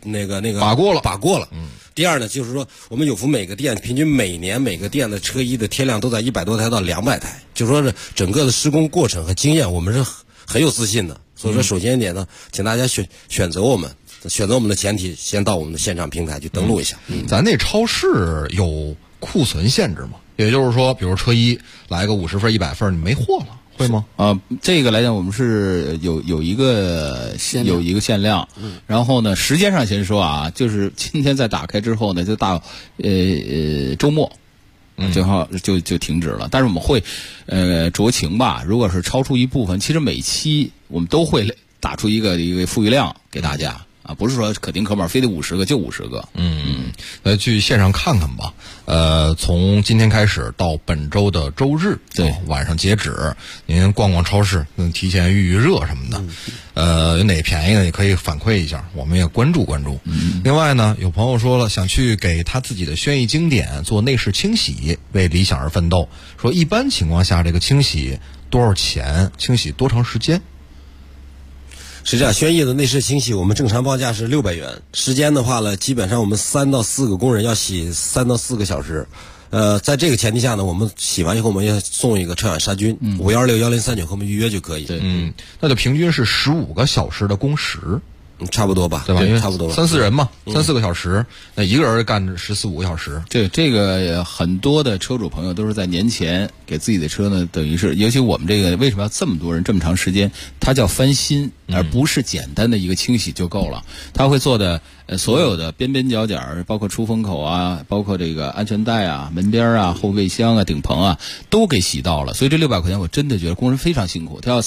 把过了。第二呢，就是说我们有福每个店平均每年每个店的车衣的天量都在100多台到200台，就说是整个的施工过程和经验，我们是很有自信的。所以说，首先一点呢，请大家选择我们的前提，先到我们的线上平台去登录一下。 咱那超市有库存限制吗？也就是说，比如车衣来个50份、100份，你没货了，会吗？ 这个来讲，我们是有一个限量。然后呢，时间上先说啊，就是今天在打开之后呢，就到周末。最后就停止了，但是我们会酌情吧。如果是超出一部分，其实每期我们都会打出一个富裕量给大家啊，不是说可丁可卯非得50个就50个。 去线上看看吧。从今天开始到本周的周日，对，晚上截止。您逛逛超市，提前预热什么的。有哪便宜的也可以反馈一下，我们也关注关注。另外呢，有朋友说了，想去给他自己的轩逸经典做内饰清洗，为理想而奋斗。说一般情况下，这个清洗多少钱？清洗多长时间？ 是这样，轩逸的内饰清洗我们正常报价是600元，时间的话呢，基本上我们3到4个工人要洗3到4个小时。在这个前提下呢，我们洗完以后我们要送一个臭氧杀菌，5161039和我们预约就可以。 对，那就平均是15个小时的工时。 差不多吧， 对吧？因为差不多吧 ，3、4人嘛，3、4个小时，那一个人干14、15个小时。 对，这个很多的车主朋友都是在年前给自己的车呢，等于是，尤其我们这个为什么要这么多人这么长时间？它叫翻新，而不是简单的一个清洗就够了。它会做的所有的边边角角，包括出风口啊，包括这个安全带啊、门边啊、后备箱啊、顶棚啊，都给洗到了。所以这600块钱，我真的觉得工人非常辛苦，他要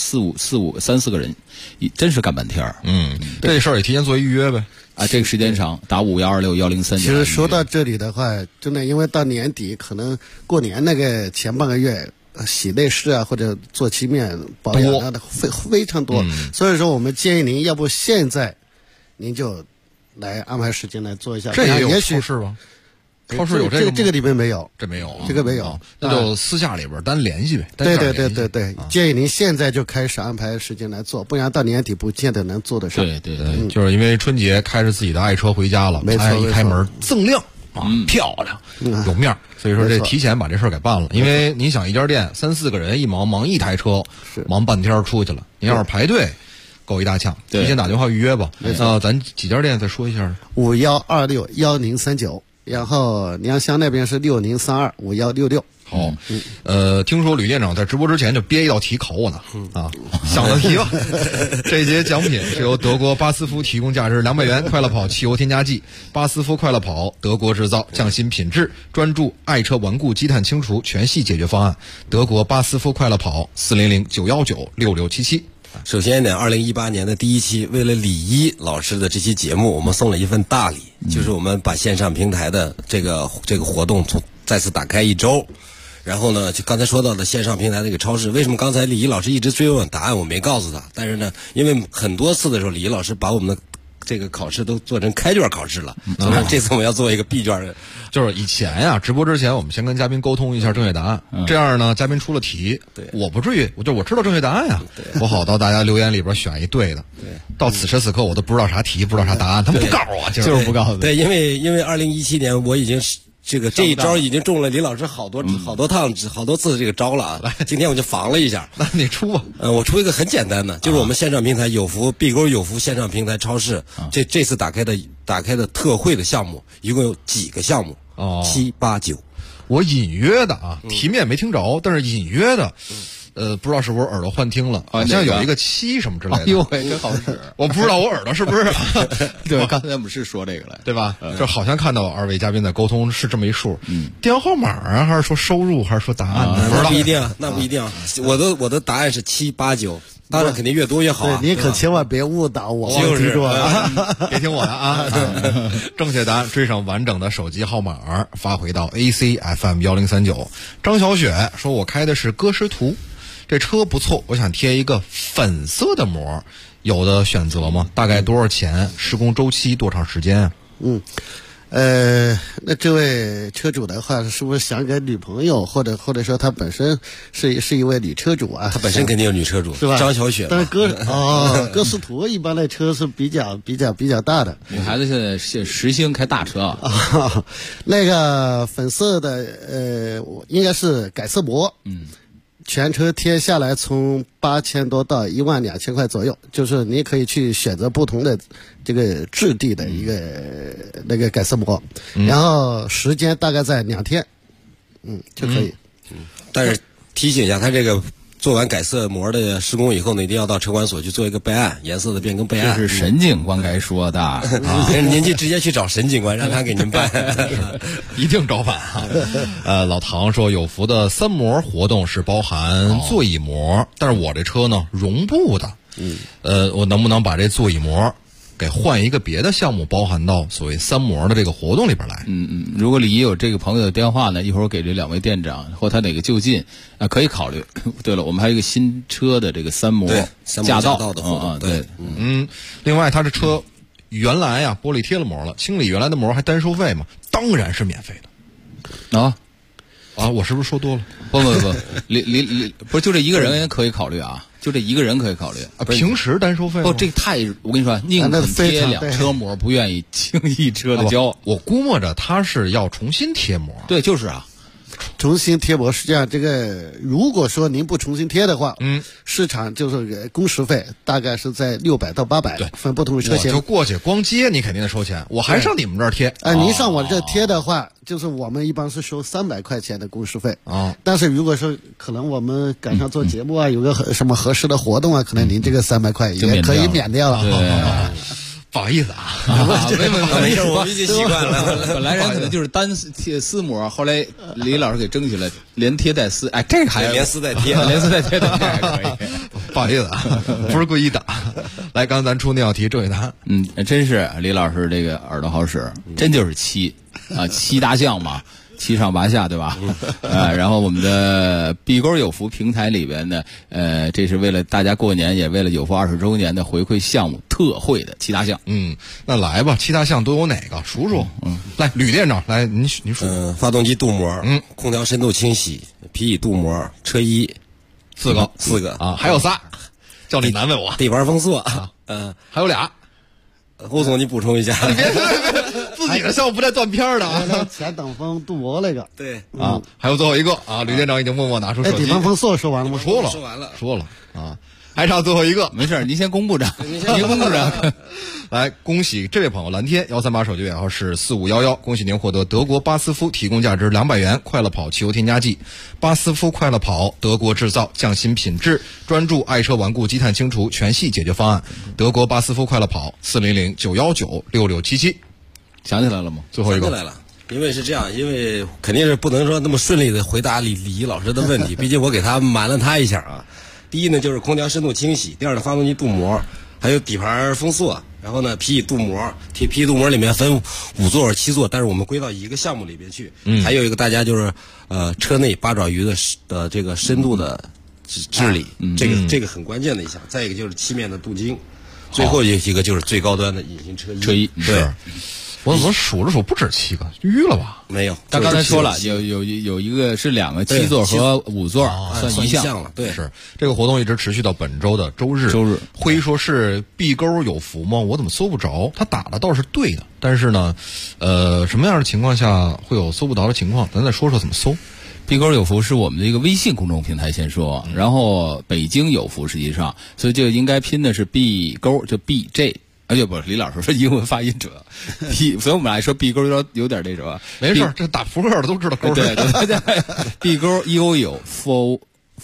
3、4个人，真是干半天。 这事儿也提前做预约呗。 这个时间长，打51261039。 其实说到这里的话，真的因为到年底，可能过年那个前半个月，洗内饰啊或者做漆面保养啊的非常多，所以说我们建议您，要不现在您就来安排时间来做一下。 这也有超市吗？超市有这个吗？ 这个里面没有， 这没有啊， 这个没有， 那就私下里边单联系呗。 对，建议您现在就开始安排时间来做，不然到年底不见得能做得上。 对，就是因为春节开着自己的爱车回家了， 没错， 一开门锃亮啊，漂亮，有面儿。所以说这提前把这事儿给办了，因为你想一家店3、4个人一忙一台车，忙半天出去了，你要是排队。够一大呛，提前打电话预约吧。咱几家店再说一下 ，51261039，然后良乡那边是60325166。 好，听说吕店长在直播之前就憋一道题考我呢，想的题吧。这一节奖品是由德国巴斯夫提供价值200元快乐跑汽油添加剂，巴斯夫快乐跑德国制造，匠心品质，专注爱车顽固积碳清除全系解决方案。德国巴斯夫快乐跑400-919-6677。 首先呢，2018年的第1期，为了李一老师的这期节目，我们送了一份大礼，就是我们把线上平台的这个活动再次打开1周。然后呢，就刚才说到的线上平台这个超市，为什么刚才李一老师一直追问答案，我没告诉他？但是呢，因为很多次的时候，李一老师把我们的这个考试都做成开卷考试了，所以这次我们要做一个闭卷的。 就是以前呀，直播之前我们先跟嘉宾沟通一下正确答案，这样呢，嘉宾出了题，我不至于，我知道正确答案呀，我好到大家留言里边选一对的。到此时此刻我都不知道啥题，不知道啥答案，他们不告诉我， 就是不告诉我。 对，因为2017年我已经这一招已经中了李老师好多次这个招了啊！来，今天我就防了一下。 那你出吧。 我出一个很简单的，就是我们线上平台有福碧沟有福线上平台超市，这次打开的特惠的项目，一共有几个项目？7、8、9。 我隐约的啊，题面没听着，但是隐约的。不知道是不是耳朵幻听了，好像有一个7什么之类的。 哎呦喂，真好使！ 我不知道我耳朵是不是。 对，刚才我们是说这个了， 对吧？就好像看到二位嘉宾在沟通是这么一数。电话号码啊，还是说收入，还是说答案？ 那不一定，那不一定。我的答案是7、8、9。当然肯定越多越好。 对，你可千万别误导我， 就是别听我的啊！正确答案追上完整的手机号码，发回到 ACFM1039。张小雪说：“我开的是歌诗图，这车不错，我想贴一个粉色的膜，有的选择吗？大概多少钱？施工周期多长时间啊？” 那这位车主的话，是不是想给女朋友，或者说他本身是一位女车主啊？ 他本身肯定有女车主， 是吧？ 张小雪。 但是哥斯图一般的车是比较大的。 女孩子现在是实行开大车啊。那个粉色的应该是改色膜，全车贴下来从8000多到12000块左右，就是你可以去选择不同的这个质地的一个那个改色膜，然后时间大概在2天，就可以。 但是提醒一下，他这个做完改色膜的施工以后呢，一定要到车管所去做一个备案，颜色的变更备案。 这是沈警官该说的啊！ 您就直接去找沈警官，让他给您办， 一定招办啊！老唐说，有福的3膜活动是包含座椅膜，但是我这车呢绒布的，我能不能把这座椅膜给换一个别的项目，包含到所谓3膜的这个活动里边来？ 如果李有这个朋友的电话呢，一会儿我给这2位店长或他哪个就近可以考虑。对了，我们还有一个新车的这个3膜驾照的活动， 对， 另外他这车原来呀玻璃贴了膜了，清理原来的膜还单收费吗？当然是免费的啊！我是不是说多了？ 不，李不是就这一个人可以考虑啊。就这一个人可以考虑啊，平时单收费吗？ 这个我跟你说，宁肯贴2车膜，不愿意清一车的胶。 我估摸着他是要重新贴膜。 对，就是啊， 重新贴膜是这样。这个如果说您不重新贴的话，市场就是工时费大概是在600到800， 对， 分不同的车型。 我就过去光接，你肯定得收钱，我还上你们这儿贴。 您上我这贴的话，就是我们一般是收300块钱的工时费啊。 但是如果说可能我们赶上做节目啊，有个什么合适的活动啊，可能您这个300块也可以免掉了。 不好意思啊， 没事，我们已经习惯了。 本来人可能就是单贴4膜，后来李老师给争取了连贴带撕，这个还连撕带贴， 连撕带贴的这还可以。 不好意思啊，不是故意的。来，刚才咱出那道题，郑伟达， 真是李老师这个耳朵好使，真就是7大项嘛。7上8下，对吧？然后我们的碧沟有福平台里边呢，这是为了大家过年，也为了有福20周年的回馈项目特惠的7大项。 那来吧，7大项都有哪个？数数。来，吕店长，来您数。 发动机镀膜，空调深度清洗，皮椅镀膜，车衣4个啊，还有仨，叫你难为我。 底盘封塑还有俩。 胡总，你补充一下。 别，自己的项目不带断片的啊。 前挡风镀膜那个， 对啊，还有最后一个啊，吕店长已经默默拿出手机。 底盘封塑说完了吗？ 说了啊，还差最后一个。 没事，您先公布着，您公布着。 来，恭喜这位朋友蓝天138手机尾号是4511，恭喜您获得德国巴斯夫提供价值200元快乐跑汽油添加剂。巴斯夫快乐跑，德国制造，匠心品质，专注爱车顽固积碳清除全系解决方案。德国巴斯夫快乐跑，400-919-6677。 想起来了吗？ 最后一个想起来了。因为是这样，因为肯定是不能说那么顺利的回答李老师的问题，毕竟我给他瞒了他一下啊。第一呢就是空调深度清洗，第二呢发动机镀膜，还有底盘封塑，然后呢皮椅镀膜，皮椅镀膜里面分5座7座，但是我们归到一个项目里边去。还有一个大家就是车内八爪鱼的这个深度的治理，这个很关键的一项。再一个就是漆面的镀金，最后一个就是最高端的隐形车衣。对。 我怎么数了数不止7个，淤了吧？ 没有， 他刚才说了，有一个是2个7座和5座，算一项了。对， 是这个活动一直持续到本周的周日。会说是碧沟有福吗？我怎么搜不着？他打的倒是对的，但是呢，什么样的情况下会有搜不着的情况？咱再说说怎么搜。 碧沟有福是我们的一个微信公众平台先说，然后北京有福实际上，所以就应该拼的是碧沟，就 BJ。不是李老师说英文发音准，P， 所以我们来说 B 沟有点那种， 没事，这打扑克的都知道沟。 对，B 沟EO有福，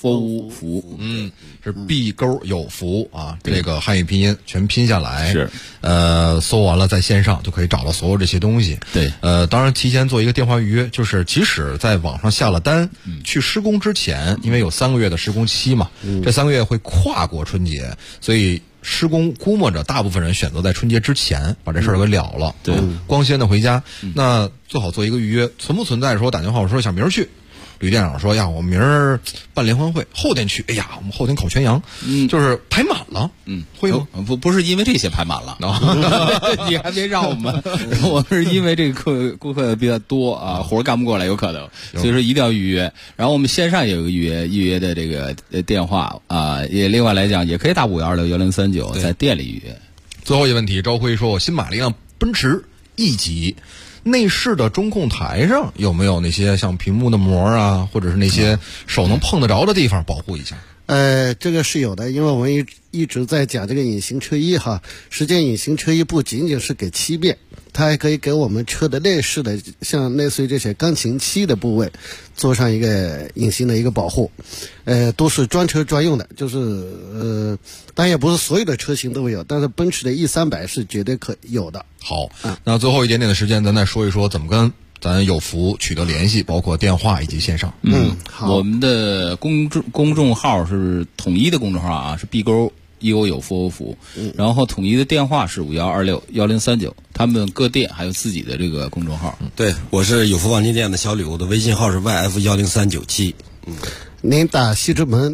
是 B 沟有福啊，这个汉语拼音全拼下来是， 搜完了在线上就可以找到所有这些东西。 对， 当然提前做一个电话预约，就是即使在网上下了单，去施工之前，因为有3个月的施工期嘛，这3个月会跨过春节，所以。施工估摸着大部分人选择在春节之前把这事儿给了了， 对， 光鲜的回家。那最好做一个预约，存不存在说打电话我说想明儿去， 吕店长说呀，我明儿办联欢会，后天去。哎呀，我们后天烤全羊，就是排满了。会吗？ 不是因为这些排满了，你还别让我们，我是因为这个顾客比较多啊，活干不过来有可能，所以说一定要预约。然后我们线上也有个预约的这个电话啊，也另外来讲也可以打5261039在店里预约。 最后一个问题，周辉说，我新买了一辆奔驰 E 级。内饰的中控台上有没有那些像屏幕的膜啊，或者是那些手能碰得着的地方保护一下？ 这个是有的，因为我们一直在讲这个隐形车衣哈，实际隐形车衣不仅仅是给漆面，它还可以给我们车的内饰的，像类似于这些钢琴漆的部位，做上一个隐形的一个保护，都是专车专用的，就是当然也不是所有的车型都会有，但是奔驰的 E300是绝对可有的。 好，那最后一点点的时间，咱再说一说怎么跟咱有福取得联系，包括电话以及线上。 好， 我们的公众号是统一的公众号啊，是 B 勾一欧有福欧福，然后统一的电话是51261039，他们各店还有自己的这个公众号。 对，我是有福网金店的小吕，我的微信号是 YF10397。 您打西直门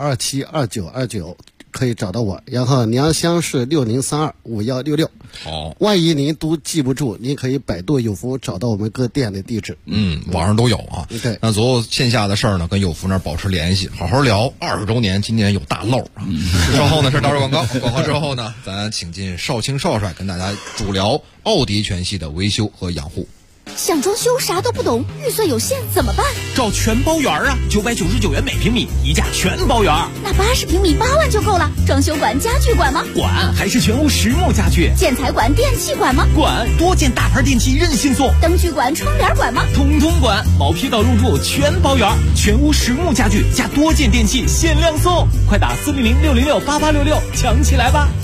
62272929。可以找到我，然后良乡是60325166。 好， 万一您都记不住，您可以百度有福找到我们各店的地址。 网上都有啊。 对， 那所有线下的事儿呢，跟有福那儿保持联系，好好聊。20周年今年有大漏啊。稍后呢是到这广告，广告之后呢，咱请进少卿少帅跟大家主聊奥迪全系的维修和养护。 想装修啥都不懂，预算有限怎么办？ 找全包园啊，999元每平米，一价全包园。 那80平米8万就够了。装修管、家具管吗？ 管，还是全屋实木家具。 建材管、电器管吗？ 管，多件大牌电器任性送。 灯具管、窗帘管吗？ 统统管，毛坯到入住全包园，全屋实木家具加多件电器限量送，快打400-606-8866抢起来吧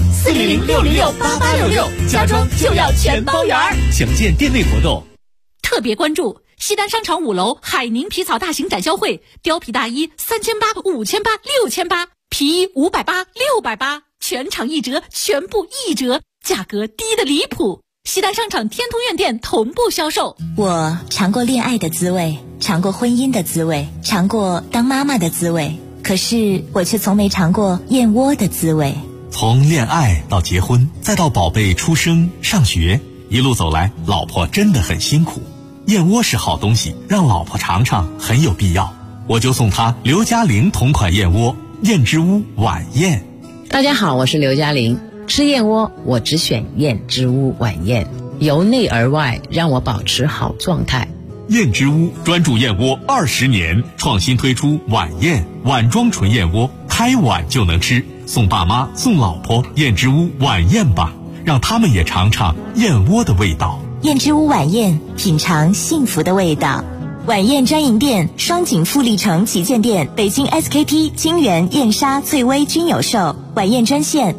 ！400-606-8866，家装就要全包园。 详见店内活动。 特别关注西单商场5楼海宁皮草大型展销会，貂皮大衣3800、5800、6800，皮衣580、680，全场一折，全部一折，价格低得离谱。西单商场天通苑店同步销售。 我尝过恋爱的滋味，尝过婚姻的滋味，尝过当妈妈的滋味，可是我却从没尝过燕窝的滋味。 从恋爱到结婚，再到宝贝出生上学，一路走来，老婆真的很辛苦。燕窝是好东西，让老婆尝尝很有必要。我就送她刘嘉玲同款燕窝，燕之屋晚宴。 大家好，我是刘嘉玲。吃燕窝我只选燕之屋晚宴，由内而外让我保持好状态。 燕之屋专注燕窝20年，创新推出晚宴碗装纯燕窝，开碗就能吃，送爸妈送老婆燕之屋晚宴吧，让他们也尝尝燕窝的味道。 燕之屋晚宴，品尝幸福的味道。晚宴专营店：双井富力城旗舰店、北京 SKP、金源、燕莎、翠微均有售。晚宴专线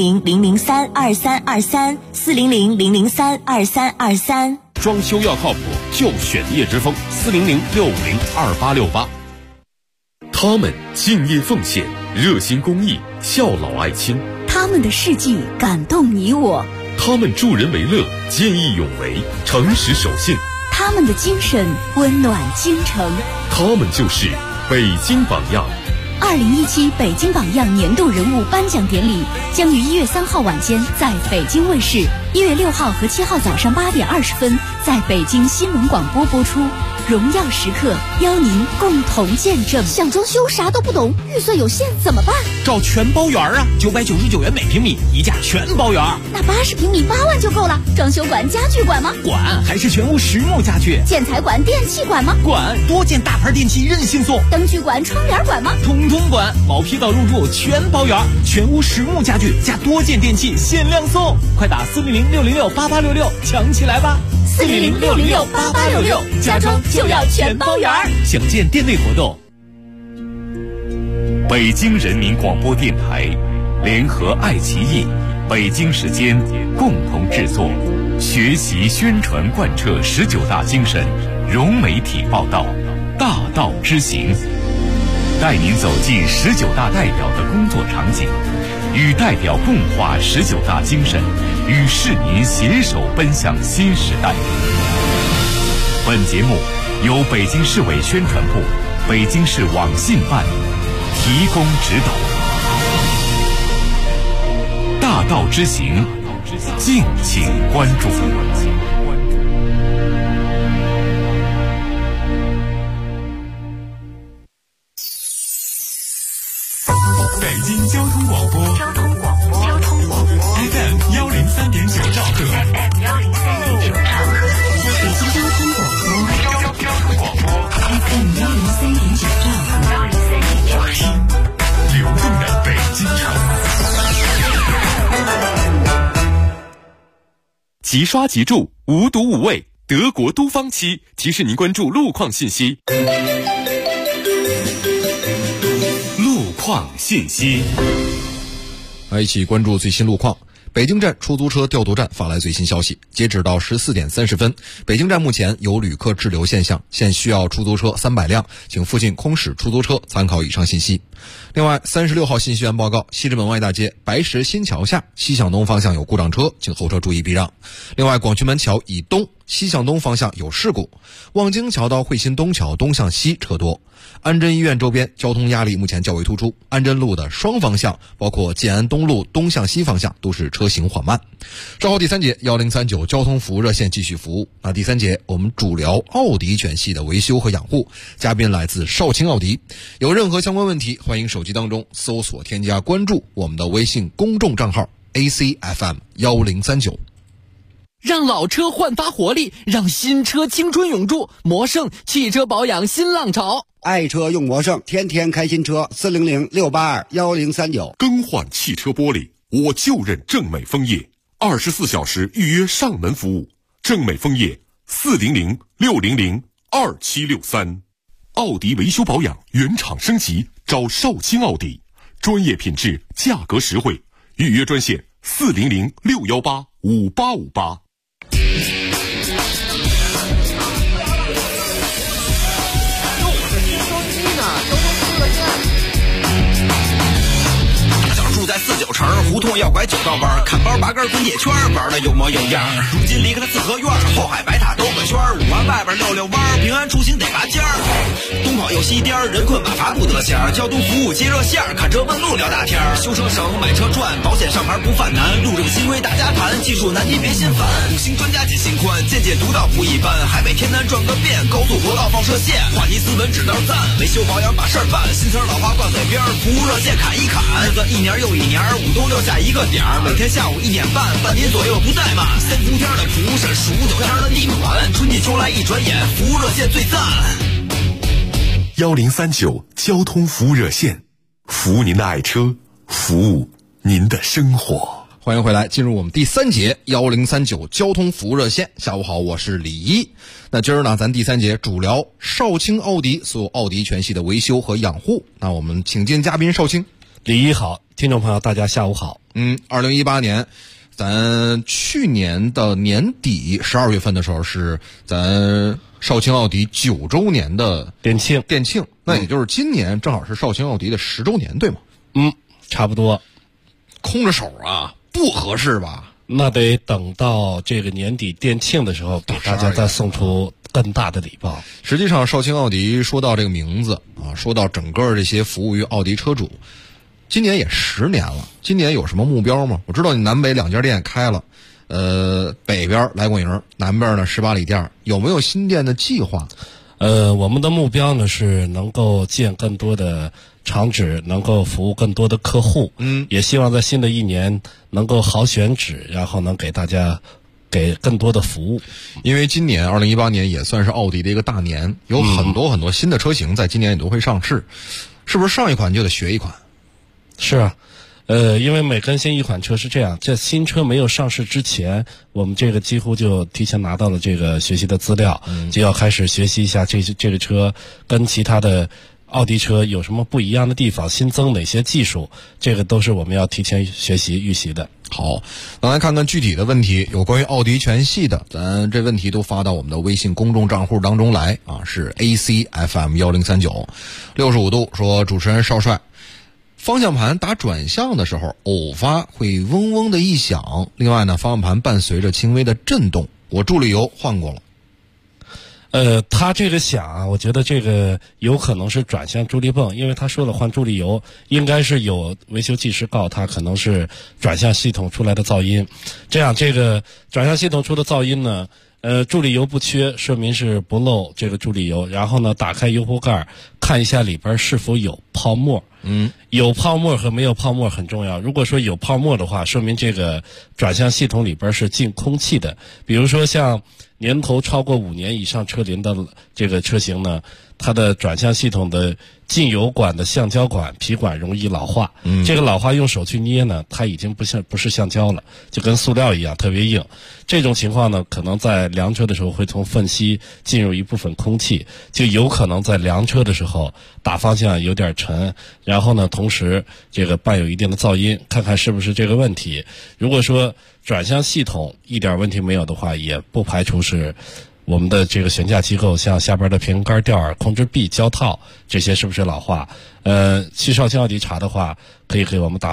400-003-2323，400-003-2323。 装修要靠谱，就选叶之峰，400-650-2868。他们敬业奉献，热心公益，孝老爱亲。 他们的事迹感动你我。 他们助人为乐，见义勇为，诚实守信。 他们的精神温暖京城。 他们就是北京榜样。 2017北京榜样年度人物颁奖典礼将于1月3号晚间在北京卫视，1月6号和7号早上8点20分在北京新闻广播播出。荣耀时刻，邀您共同见证。想装修啥都不懂，预算有限怎么办？ 找全包园啊，999元每平米，一价全包园。 那80平米8万就够了。装修管、家具管吗？ 管，还是全屋实木家具。 建材管、电器管吗？ 管，多件大牌电器任性送。 灯具管、窗帘管吗？ 统统管，毛坯到入住全包园，全屋实木家具加多件电器限量送，快打400-606-8866抢起来吧 400-606-8866，家装就要全包园。 详见店内活动。 北京人民广播电台联合爱奇艺、北京时间共同制作，学习宣传贯彻19大精神，融媒体报道，大道之行，带您走进19大代表的工作场景，与代表共话19大精神，与市民携手奔向新时代。本节目由北京市委宣传部、 北京市网信办提供指导。大道之行，敬请关注。北京交通广播，FM 103.9兆赫。北京交通广播，FM 103.9兆赫。听流动的北京城。即刷即住，无毒无味，德国都方漆提示您关注路况信息。路况信息， 来一起关注最新路况。北京站出租车调度站发来最新消息，截止到14点30分，北京站目前有旅客滞留现象，现需要出租车300辆，请附近空驶出租车参考以上信息。另外，36号信息源报告，西直门外大街白石新桥下西向东方向有故障车，请后车注意避让。另外，广渠门桥以东西向东方向有事故，望京桥到汇鑫东桥东向西车多。安贞医院周边交通压力目前较为突出，安贞路的双方向包括建安东路东向西方向都是车行缓慢。稍后第3节1039交通服务热线继续服务。那第3节我们主聊奥迪全系的维修和养护，嘉宾来自少卿奥迪。有任何相关问题，欢迎手机当中搜索添加关注我们的微信公众账号 ACFM1039。 让老车焕发活力，让新车青春永驻。魔胜汽车保养新浪潮， 爱车用魔胜，天天开新车。400-682-1039。 更换汽车玻璃，我就认正美枫叶，24小时预约上门服务。正美枫叶400-600-2763。奥迪维修保养原厂升级，找少卿奥迪，专业品质，价格实惠。预约专线400-618-5858。 住在49城，胡同要拐9道弯，看包拔根滚铁圈，玩的有模有样。如今离开了四合院，后海白塔兜个圈，5环外边溜弯，平安出行得拔尖儿。东跑又西颠，人困马乏不得闲，交通服务接热线，看车问路聊大天，修车省买车赚，保险上牌不犯难，路政新规大家谈，技术难题别心烦，五星专家解心宽，见解独到不一般，海北天南转个遍，高速国道放射线，话题斯文指道赞，维修保养把事儿办，新词老话挂嘴边，服务热线砍一砍，日子一年又一年，5冬6夏一个点儿，每天下午1点半，半年左右不怠慢。3伏天的服务是数9天的地暖，春季秋来一转眼，服务热线最赞。 1039交通服务热线，服务您的爱车，服务您的生活。 欢迎回来，进入我们第3节1039交通服务热线。下午好，我是李一。那今儿呢，咱第3节主聊少卿奥迪所有奥迪全系的维修和养护。那我们请进嘉宾少卿。 李一好，听众朋友大家下午好。 2018年咱去年的年底12月份的时候是咱少卿奥迪9周年的店庆， 那也就是今年正好是少卿奥迪的10周年，对吗？ 差不多。 空着手啊，不合适吧？ 那得等到这个年底店庆的时候，给大家再送出更大的礼包。 实际上，少卿奥迪说到这个名字啊，说到整个这些服务于奥迪车主，今年也10年了。今年有什么目标吗？我知道你南北2家店开了，北边来广营，南边呢18里店，有没有新店的计划？ 我们的目标呢是能够建更多的厂址，能够服务更多的客户。也希望在新的一年能够好选址，然后能给大家给更多的服务。 因为今年2018年也算是奥迪的一个大年，有很多很多新的车型在今年也都会上市，是不是上一款就得学一款？ 是啊。因为每更新一款车是这样，在新车没有上市之前，我们这个几乎就提前拿到了这个学习的资料，就要开始学习一下这个车跟其他的奥迪车有什么不一样的地方，新增哪些技术，这个都是我们要提前学习预习的。 好，咱来看看具体的问题，有关于奥迪全系的，咱这问题都发到我们的微信公众账户当中来啊，是 ACFM1039。65度说，主持人少帅，方向盘打转向的时候偶发会嗡嗡的一响，另外呢，方向盘伴随着轻微的震动，我助理油换过了。 他这个响啊，我觉得这个有可能是转向助力泵，因为他说了换助力油，应该是有维修技师告诉他可能是转向系统出来的噪音。这样这个转向系统出的噪音呢，助力油不缺，说明是不漏这个助力油。然后呢，打开油壶盖看一下里边是否有泡沫。有泡沫和没有泡沫很重要。如果说有泡沫的话，说明这个转向系统里边是进空气的。比如说像年头超过5年以上车龄的这个车型呢，它的转向系统的进油管的橡胶管皮管容易老化。这个老化用手去捏呢，它已经不是橡胶了，就跟塑料一样特别硬。这种情况呢，可能在凉车的时候会从缝隙进入一部分空气，就有可能在凉车的时候打方向有点沉，然后呢同时这个伴有一定的噪音，看看是不是这个问题。如果说转向系统一点问题没有的话，也不排除是我们的这个悬架机构，像下边的平衡杆吊耳控制臂胶套这些是不是老化。去绍兴奥迪查的话，可以给我们打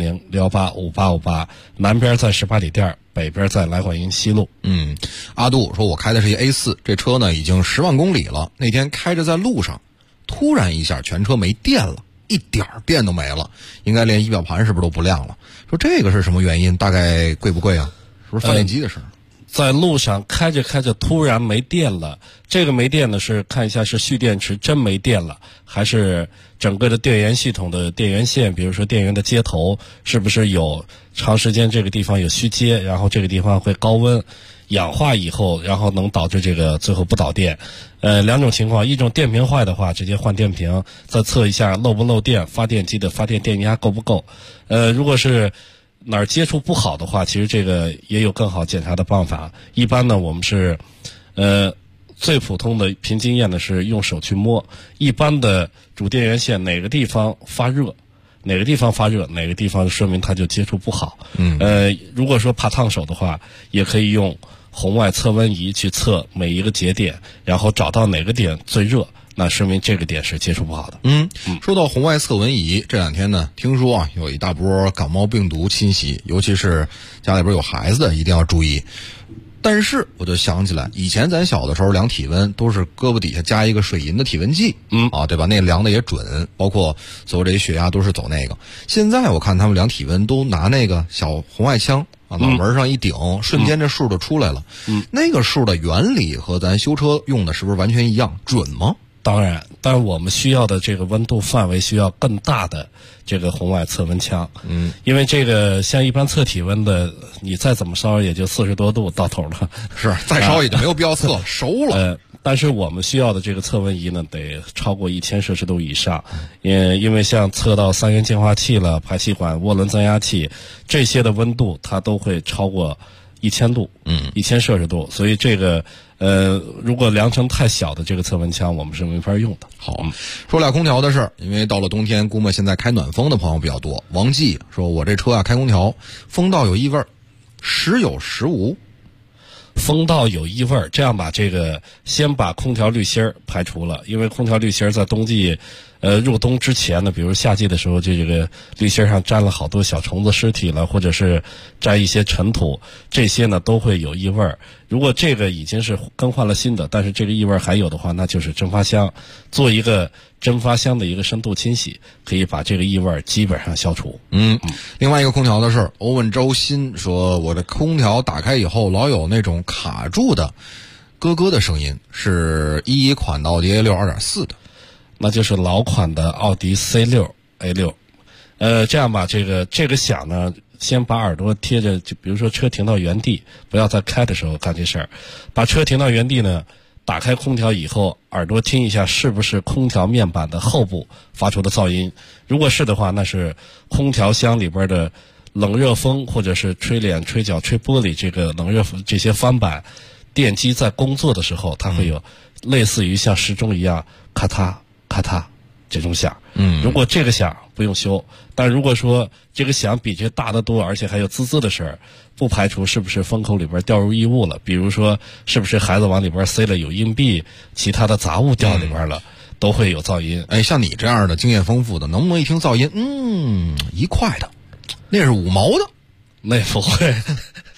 400-185-5858，南边在18里店，北边在来广营西路。 阿杜说，我开的是一 A4， 这车呢已经10万公里了，那天开着在路上，突然一下全车没电了，一点电都没了，应该连仪表盘是不是都不亮了？说这个是什么原因？大概贵不贵啊？是不是发电机的事？ 在路上开着开着突然没电了，这个没电呢是看一下是蓄电池真没电了，还是整个的电源系统的电源线，比如说电源的接头是不是有长时间这个地方有虚接，然后这个地方会高温氧化以后，然后能导致这个最后不导电。两种情况，一种电瓶坏的话直接换电瓶，再测一下漏不漏电，发电机的发电电压够不够。如果是哪儿接触不好的话，其实这个也有更好检查的办法。一般呢我们是最普通的凭经验的是用手去摸，一般的主电源线哪个地方发热，哪个地方发热，哪个地方说明它就接触不好。如果说怕烫手的话，也可以用红外测温仪去测每一个节点，然后找到哪个点最热，那说明这个点是接触不好的。 说到红外测温仪，这两天呢，听说啊有一大波感冒病毒侵袭，尤其是家里边有孩子的一定要注意。但是我就想起来，以前咱小的时候量体温都是胳膊底下加一个水银的体温计，对吧？那量的也准，包括所有这些血压都是走那个。现在我看他们量体温都拿那个小红外枪脑门上一顶，瞬间这数就出来了。那个数的原理和咱修车用的是不是完全一样？准吗？ 当然，但是我们需要的这个温度范围需要更大的这个红外测温枪。因为这个像一般测体温的，你再怎么烧也就40多度到头了， 是再烧也就没有必要测，熟了。 但是我们需要的这个测温仪呢，得超过1000摄氏度以上。因为像测到3元净化器了、排气管、涡轮增压器这些的温度，它都会超过1000度，1000摄氏度。所以这个如果量程太小的这个测温枪，我们是没法用的。 好，说俩空调的事儿，因为到了冬天，估摸现在开暖风的朋友比较多。王记说，我这车啊开空调，风道有异味，时有时无。 风道有异味，这样吧，这个先把空调滤芯儿排除了，因为空调滤芯儿在冬季入冬之前呢，比如夏季的时候，这个滤芯上沾了好多小虫子尸体了，或者是沾一些尘土，这些呢都会有异味。如果这个已经是更换了新的，但是这个异味还有的话，那就是蒸发箱，做一个蒸发箱的一个深度清洗，可以把这个异味基本上消除。 另外一个空调的事儿，欧文周新说，我的空调打开以后老有那种卡住的咯咯的声音，是11款的奥迪 A6 2.4 的。 那就是老款的奥迪 C6 A6。这样吧，这个响呢，先把耳朵贴着，就比如说车停到原地，不要在开的时候干这事儿。把车停到原地呢，打开空调以后，耳朵听一下是不是空调面板的后部发出的噪音。如果是的话，那是空调箱里边的冷热风，或者是吹脸、吹脚、吹玻璃这个冷热这些翻板电机在工作的时候，它会有类似于像时钟一样咔嗒咔嗒这种响。如果这个响不用修，但如果说这个响比这大得多，而且还有滋滋的事儿，不排除是不是风口里边掉入异物了，比如说是不是孩子往里边塞了有硬币，其他的杂物掉里边了，都会有噪音。 像你这样的经验丰富的，能不能一听噪音，1块的，那是5毛的， 那不会。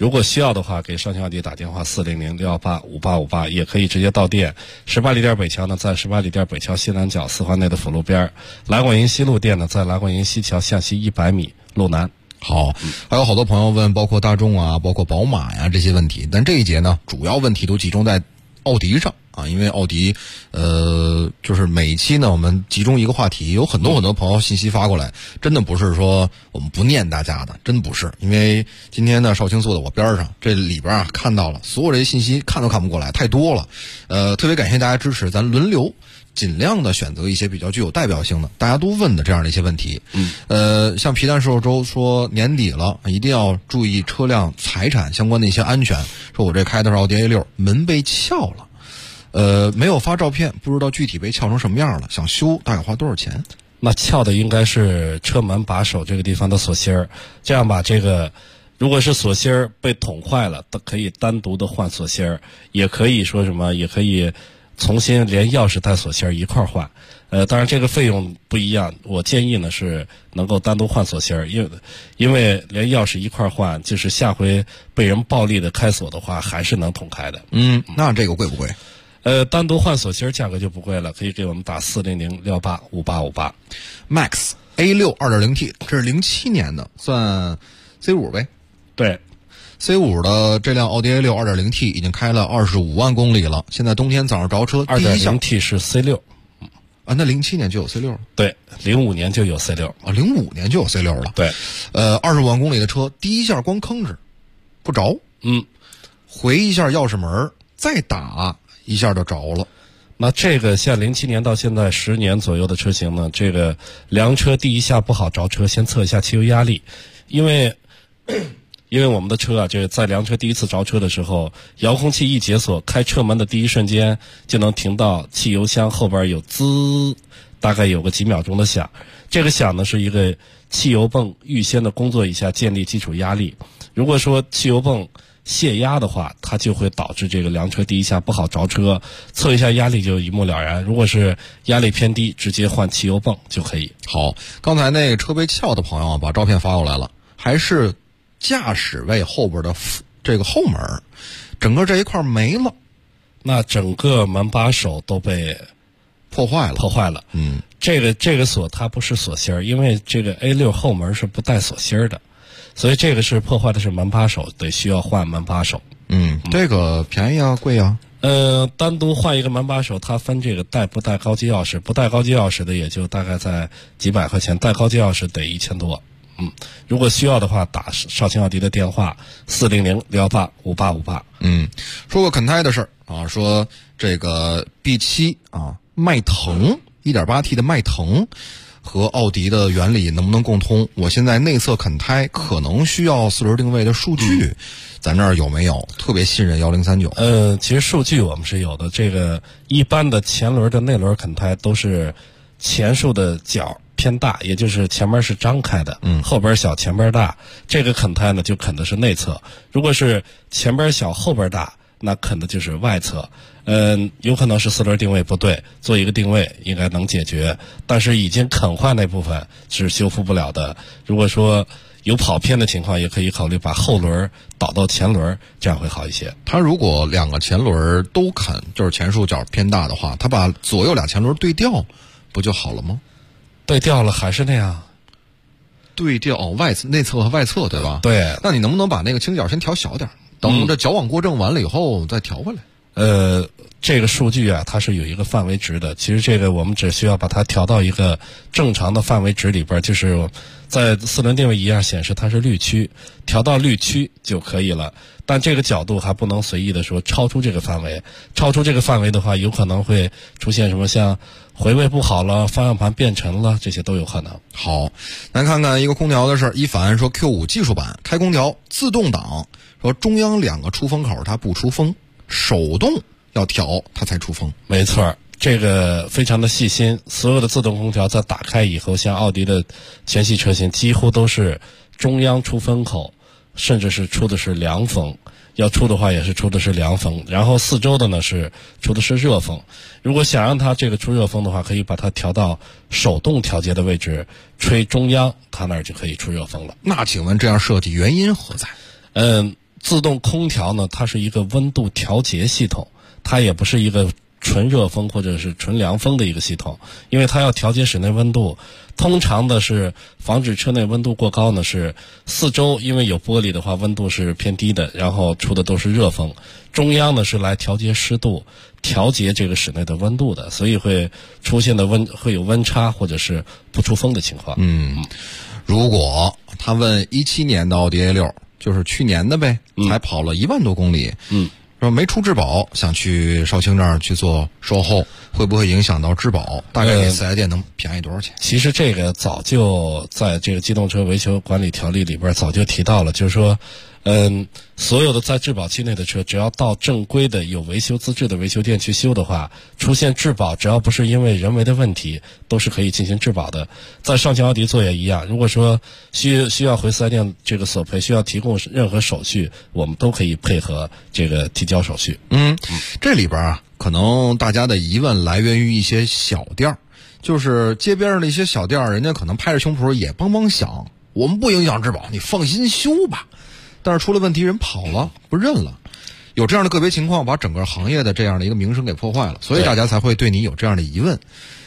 如果需要的话，给上清奥迪打电话400-618-5858，也可以直接到店。18里店北桥呢，在18里店北桥西南角4环内的辅路边。蓝广营西路店呢，在蓝广营西桥向西100米路南。 好，还有好多朋友问，包括大众啊，包括宝马呀这些问题，但这一节呢，主要问题都集中在奥迪上啊，因为奥迪，就是每一期呢，我们集中一个话题，有很多朋友信息发过来，真的不是说我们不念大家的，真不是，因为今天呢，少卿坐在我边上，这里边啊看到了所有这些信息，看都看不过来，太多了，特别感谢大家支持，咱轮流。尽量的选择一些比较具有代表性的，大家都问的这样的一些问题。像皮蛋瘦肉粥说年底了，一定要注意车辆财产相关的一些安全。说我这开的是奥迪 A6，门被撬了，没有发照片，不知道具体被撬成什么样了，想修大概花多少钱？ 那撬的应该是车门把手这个地方的锁芯儿。这样吧，这个如果是锁芯儿被捅坏了，可以单独的换锁芯儿，也可以说什么，也可以重新连钥匙带锁芯一块换，当然这个费用不一样。我建议呢是能够单独换锁芯，因为连钥匙一块换，就是下回被人暴力的开锁的话，还是能捅开的。 那这个贵不贵？ 单独换锁芯价格就不贵了，可以给我们打400-685-5858。 Max A6 2.0T， 这是07年的，算 C5 呗？ 对。 C5 的这辆奥迪 A6 2.0T 已经开了25万公里了，现在冬天早上着车第一项 2.0T 是 C6 啊，那07年就有 C6 了？ 对，05年就有 C6 啊，05年就有 C6 了。 对 ，25万公里的车，第一下光吭哧不着，回一下钥匙门，再打一下就着了。 那这个像07年到现在10年左右的车型呢，这个量车第一下不好着车，先测一下汽油压力，因为我们的车啊，这在量车第一次着车的时候，遥控器一解锁，开车门的第一瞬间就能听到汽油箱后边有滋，大概有个几秒钟的响。这个响呢是一个汽油泵预先的工作一下，建立基础压力。如果说汽油泵泄压的话，它就会导致这个量车第一下不好着车，测一下压力就一目了然。如果是压力偏低，直接换汽油泵就可以。 好，刚才那个车被撬的朋友把照片发过来了，还是驾驶位后边的这个后门，整个这一块没了， 那整个门把手都被破坏了。 这个锁它不是锁芯儿，因为这个 A6 后门是不带锁芯儿的，所以这个是破坏的是门把手，得需要换门把手。 这个便宜啊，贵啊？ 单独换一个门把手，它分这个带不带高级钥匙，不带高级钥匙的也就大概在几百块钱，带高级钥匙得1000多。如果需要的话，打少卿奥迪的电话400-618-5858。 说个啃胎的事儿啊，说这个 B7 啊，迈腾 1.8T 的迈腾和奥迪的原理能不能共通？我现在内侧啃胎可能需要4轮定位的数据，咱这儿有没有？特别信任1039。 其实数据我们是有的。这个一般的前轮的内轮啃胎都是前束的角偏大，也就是前面是张开的，后边小前边大，这个啃胎呢就啃的是内侧。如果是前边小后边大，那啃的就是外侧。有可能是4轮定位不对，做一个定位应该能解决，但是已经啃坏那部分是修复不了的。如果说有跑偏的情况，也可以考虑把后轮导到前轮，这样会好一些。 他如果两个前轮都啃，就是前束角偏大的话，他把左右俩前轮对调不就好了吗？ 对调了还是那样， 对调外侧、内侧和外侧，对吧？ 对。 那你能不能把那个倾角先调小点，等着矫枉过正完了以后再调回来？ 这个数据啊，它是有一个范围值的。其实这个我们只需要把它调到一个正常的范围值里边，就是在4轮定位一样显示它是绿区，调到绿区就可以了。但这个角度还不能随意的说超出这个范围，超出这个范围的话，有可能会出现什么像回位不好了、方向盘变沉了，这些都有可能。 好，来看看一个空调的事儿。一凡说 Q5 技术版开空调自动挡，说中央2个出风口它不出风，手动要调它才出风。 没错，这个非常的细心。所有的自动空调在打开以后，像奥迪的全系车型几乎都是中央出风口，甚至是出的是凉风，要出的话也是出的是凉风，然后四周的呢是出的是热风。如果想让它这个出热风的话，可以把它调到手动调节的位置，吹中央，它那儿就可以出热风了。 那请问这样设计原因何在？ 自动空调呢，它是一个温度调节系统，它也不是一个纯热风或者是纯凉风的一个系统，因为它要调节室内温度。通常的是防止车内温度过高呢，是四周因为有玻璃的话温度是偏低的，然后出的都是热风。中央呢是来调节湿度，调节这个室内的温度的，所以会出现的会有温差或者是不出风的情况。 如果他问17年的奥迪 A6， 就是去年的呗，才跑了1万多公里，说没出质保，想去绍兴这儿去做售后，会不会影响到质保？大概给四 S 店能便宜多少钱？ 其实这个早就在这个机动车维修管理条例里边早就提到了，就是说所有的在质保期内的车，只要到正规的有维修资质的维修店去修的话，出现质保，只要不是因为人为的问题，都是可以进行质保的。在绍兴奥迪做也一样，如果说需要回4S店这个索赔，需要提供任何手续，我们都可以配合这个提交手续。 这里边啊，可能大家的疑问来源于一些小店，就是街边上的一些小店，人家可能拍着胸脯也帮想，我们不影响质保，你放心修吧。但是出了问题，人跑了，不认了，有这样的个别情况，把整个行业的这样的一个名声给破坏了，所以大家才会对你有这样的疑问。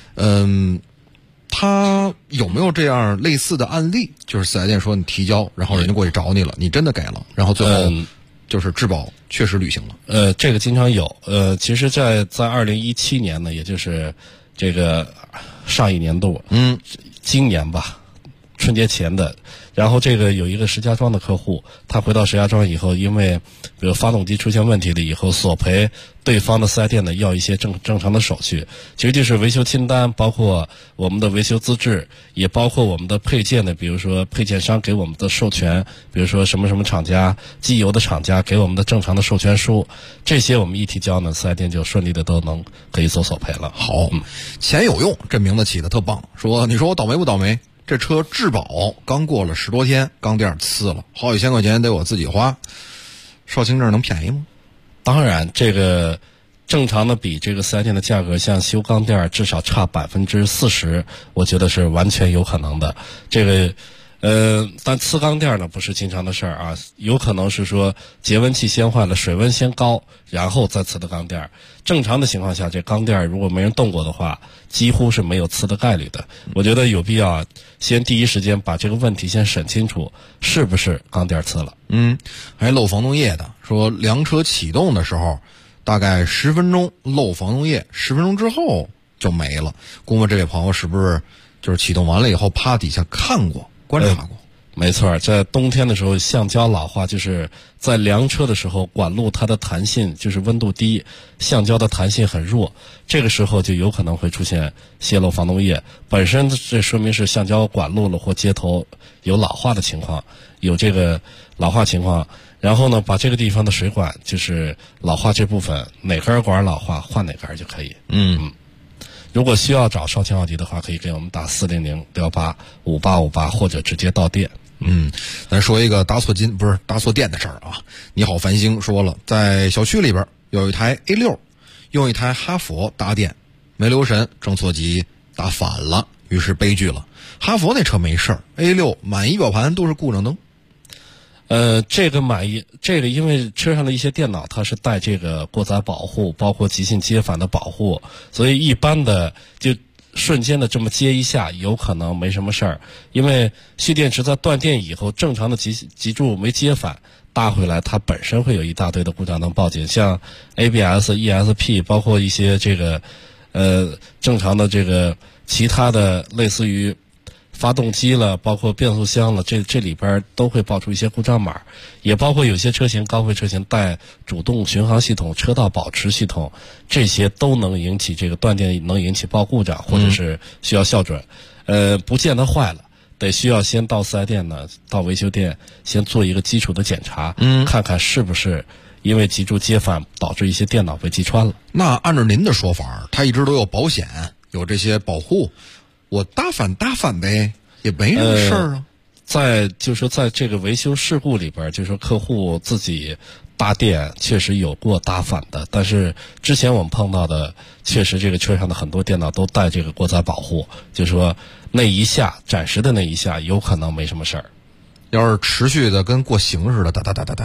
他有没有这样类似的案例？就是4S店说你提交，然后人家过去找你了，你真的给了，然后最后就是质保确实履行了。 这个经常有。其实在2017年呢，也就是这个上一年度，今年吧，春节前的。然后这个有一个石家庄的客户，他回到石家庄以后，因为比如发动机出现问题了以后，索赔对方的4S店呢要一些正常的手续，其实就是维修清单，包括我们的维修资质，也包括我们的配件的，比如说配件商给我们的授权，比如说什么厂家，机油的厂家给我们的正常的授权书，这些我们一提交呢，4S店就顺利的都能可以做索赔了。 好，钱有用，这名字起的特棒。你说我倒霉不倒霉？这车质保刚过了10多天，钢垫呲了，好几千块钱得我自己花。绍兴这儿能便宜吗？ 当然，这个正常的比这个4S店的价格，像修钢垫至少差40%，我觉得是完全有可能的。这个但呲钢垫呢不是经常的事儿啊，有可能是说节温器先坏了，水温先高，然后再呲的钢垫。正常的情况下，这钢垫如果没人动过的话，几乎是没有呲的概率的。我觉得有必要先第一时间把这个问题先审清楚，是不是钢垫呲了。 还漏防冻液的，说凉车启动的时候大概10分钟漏防冻液，10分钟之后就没了。估摸这位朋友是不是就是启动完了以后趴底下看过观察过？ 没错，在冬天的时候，橡胶老化，就是在凉车的时候，管路它的弹性就是温度低，橡胶的弹性很弱，这个时候就有可能会出现泄漏防冻液。本身这说明是橡胶管路了或接头有老化的情况，有这个老化情况。然后呢，把这个地方的水管就是老化这部分哪根管老化换哪根就可以。如果需要找绍兴奥迪的话，可以给我们打400-685858或者直接到店。 咱说一个打错店的事儿啊。你好繁星说了，在小区里边有一台 A6 用一台哈佛搭电，没留神正错级打反了，于是悲剧了。哈佛那车没事儿， A6 满仪表盘都是故障灯。 这个因为车上的一些电脑它是带这个过载保护，包括极性接反的保护，所以一般的就瞬间的这么接一下有可能没什么事儿。因为蓄电池在断电以后，正常的极柱没接反搭回来，它本身会有一大堆的故障灯报警，像 ABS、ESP 包括一些这个正常的这个其他的类似于发动机了，包括变速箱了，这里边都会报出一些故障码，也包括有些车型高配车型带主动巡航系统、车道保持系统，这些都能引起这个断电，能引起报故障或者是需要校准。不见得坏了，得需要先到4S店呢，到维修店先做一个基础的检查，看看是不是因为极柱接反导致一些电脑被击穿了。 那按照您的说法，它一直都有保险，有这些保护，我搭反呗，也没什么事儿啊。 就是说在这个维修事故里边，就是说客户自己搭电确实有过搭反的，但是之前我们碰到的确实这个车上的很多电脑都带这个过载保护，就是说那一下暂时的那一下有可能没什么事儿。 要是持续的跟过刑似的哒哒哒哒哒，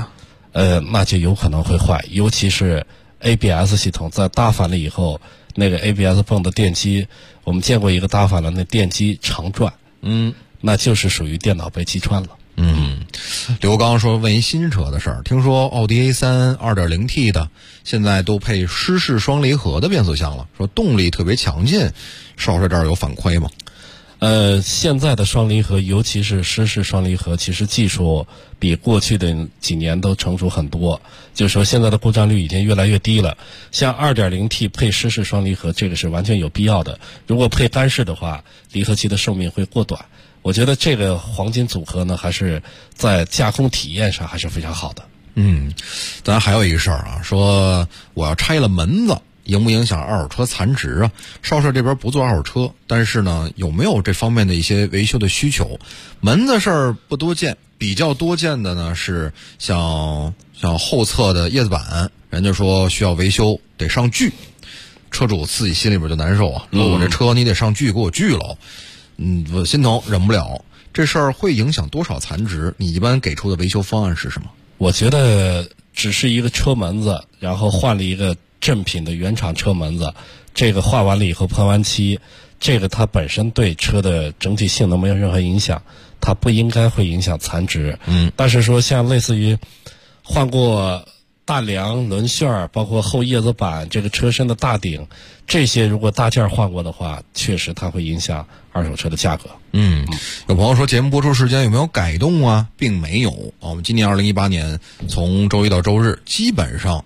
那就有可能会坏，尤其是 ABS 系统在打反了以后，那个 ABS 泵的电机，我们见过一个打反了，那电机常转，那就是属于电脑被击穿了。 刘刚说问一新车的事儿，听说奥迪 A3 2.0T 的现在都配湿式双离合的变速箱了，说动力特别强劲，少帅这儿有反馈吗？ 现在的双离合，尤其是湿式双离合，其实技术比过去的几年都成熟很多。就是说，现在的故障率已经越来越低了。像 2.0T 配湿式双离合，这个是完全有必要的。如果配干式的话，离合器的寿命会过短。我觉得这个黄金组合呢，还是在驾控体验上还是非常好的。 咱还有一个事儿啊，说我要拆了门子，影不影响二手车残值啊？少帅这边不做二手车，但是呢，有没有这方面的一些维修的需求？门子事儿不多见，比较多见的呢是像后侧的叶子板，人家说需要维修得上锯，车主自己心里边就难受啊，说我这车你得上锯给我锯了，我心疼忍不了。这事儿会影响多少残值？你一般给出的维修方案是什么？ 我觉得只是一个车门子，然后换了一个正品的原厂车门子，这个换完了以后喷完漆，这个它本身对车的整体性能没有任何影响，它不应该会影响残值。但是说像类似于换过大梁、轮旋，包括后叶子板、这个车身的大顶，这些如果大件换过的话，确实它会影响二手车的价格。 有朋友说节目播出时间有没有改动啊？并没有。我们今年2018年从周一到周日，基本上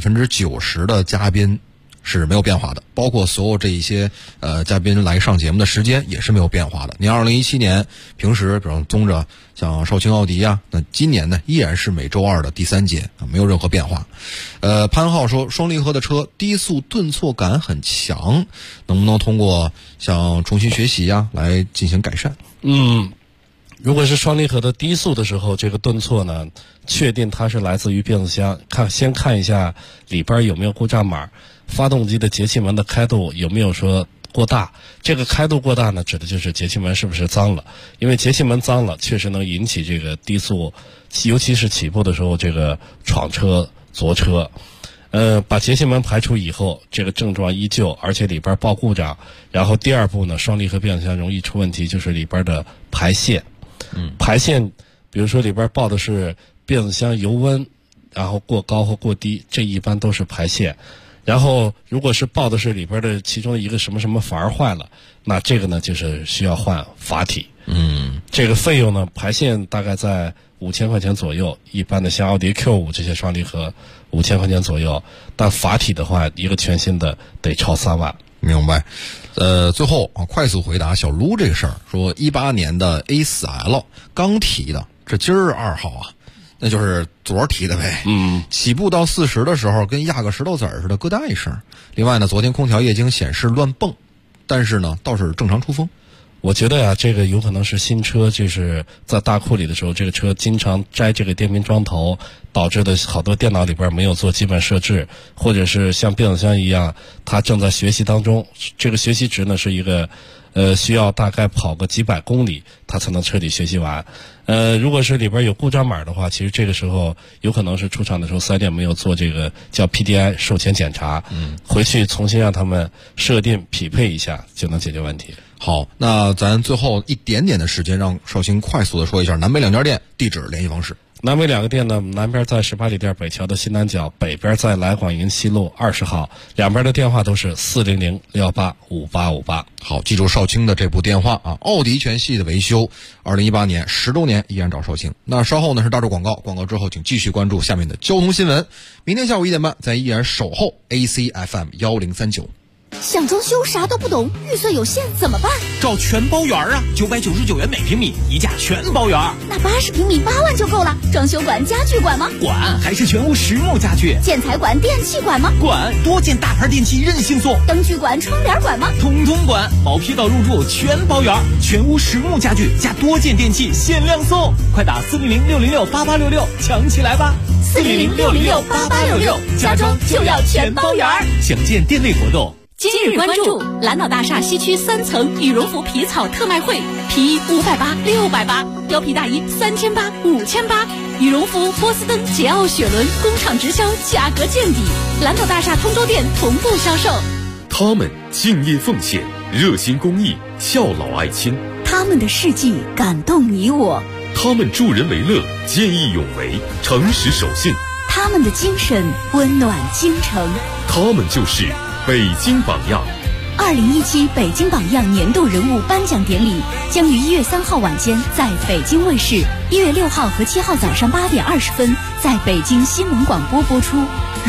90%的嘉宾是没有变化的，包括所有这一些嘉宾来上节目的时间也是没有变化的。您2017年平时比如宗着像绍兴奥迪啊，那今年呢依然是每周二的第3节啊，没有任何变化。潘浩说双离合的车低速顿挫感很强，能不能通过像重新学习啊来进行改善？ 如果是双离合的低速的时候，这个顿挫呢，确定它是来自于变速箱，先看一下里边有没有故障码，发动机的节气门的开度有没有说过大。这个开度过大呢，指的就是节气门是不是脏了，因为节气门脏了确实能引起这个低速，尤其是起步的时候这个闯车左车。把节气门排除以后，这个症状依旧，而且里边报故障。然后第二步呢，双离合变速箱容易出问题，就是里边的排线。排线，比如说里边报的是变速箱油温，然后过高或过低，这一般都是排线。然后如果是报的是里边的其中一个什么什么阀坏了，那这个呢就是需要换阀体。这个费用呢，排线大概在5000块钱左右，一般的像奥迪 Q5 这些双离合5000块钱左右，但阀体的话，一个全新的得超3万。 明白。最后快速回答小卢这个事儿，说18年的 A4L 刚提的，这今儿2号啊，那就是昨儿提的呗。起步到40的时候，跟压个石头子儿似的，咯哒一声。另外呢，昨天空调液晶显示乱蹦，但是呢，倒是正常出风。 我觉得呀，这个有可能是新车，就是在大库里的时候，这个车经常摘这个电瓶桩头，导致的好多电脑里边没有做基本设置，或者是像变速箱一样，它正在学习当中。这个学习值呢是一个，需要大概跑个几百公里，它才能彻底学习完。如果是里边有故障码的话，其实这个时候有可能是出厂的时候4S店没有做这个叫 PDI 售前检查，回去重新让他们设定匹配一下，就能解决问题。 好，那咱最后一点点的时间，让绍兴快速的说一下南北2家店地址、联系方式。 南北2个店呢，南边在18里店北桥的西南角，北边在来广营西路20号，两边的电话都是400-685858。 好，记住绍兴的这部电话啊！奥迪全系的维修，2018年10周年依然找绍兴。那稍后呢是大众广告，广告之后请继续关注下面的交通新闻。明天下午1点半，咱依然守候 ACFM 1039。 想装修啥都不懂，预算有限怎么办？ 找全包圆啊，999元每平米，一价全包圆。 那80平米8万就够了。装修管、家具管吗？ 管，还是全屋实木家具。 建材管、电器管吗？ 管，多件大牌电器任性送。 灯具管、窗帘管吗？ 统统管，毛坯到入住全包圆，全屋实木家具加多件电器限量送，快打400-606-8866抢起来吧 ！400-606-8866，家装就要全包圆。 详见店内活动。 今日关注蓝岛大厦西区3层羽绒服皮草特卖会，皮衣580、680，貂皮大衣3800、5800。 羽绒服、波司登、桀骜雪伦工厂直销，价格见底。蓝岛大厦通州店同步销售。 他们敬业奉献，热心公益，孝老爱亲。 他们的事迹感动你我。 他们助人为乐，见义勇为，诚实守信。 他们的精神温暖京城。 他们就是北京榜样。 2017北京榜样年度人物颁奖典礼将于1月3号晚间在北京卫视，1月6号和7号早上8点20分在北京新闻广播播出。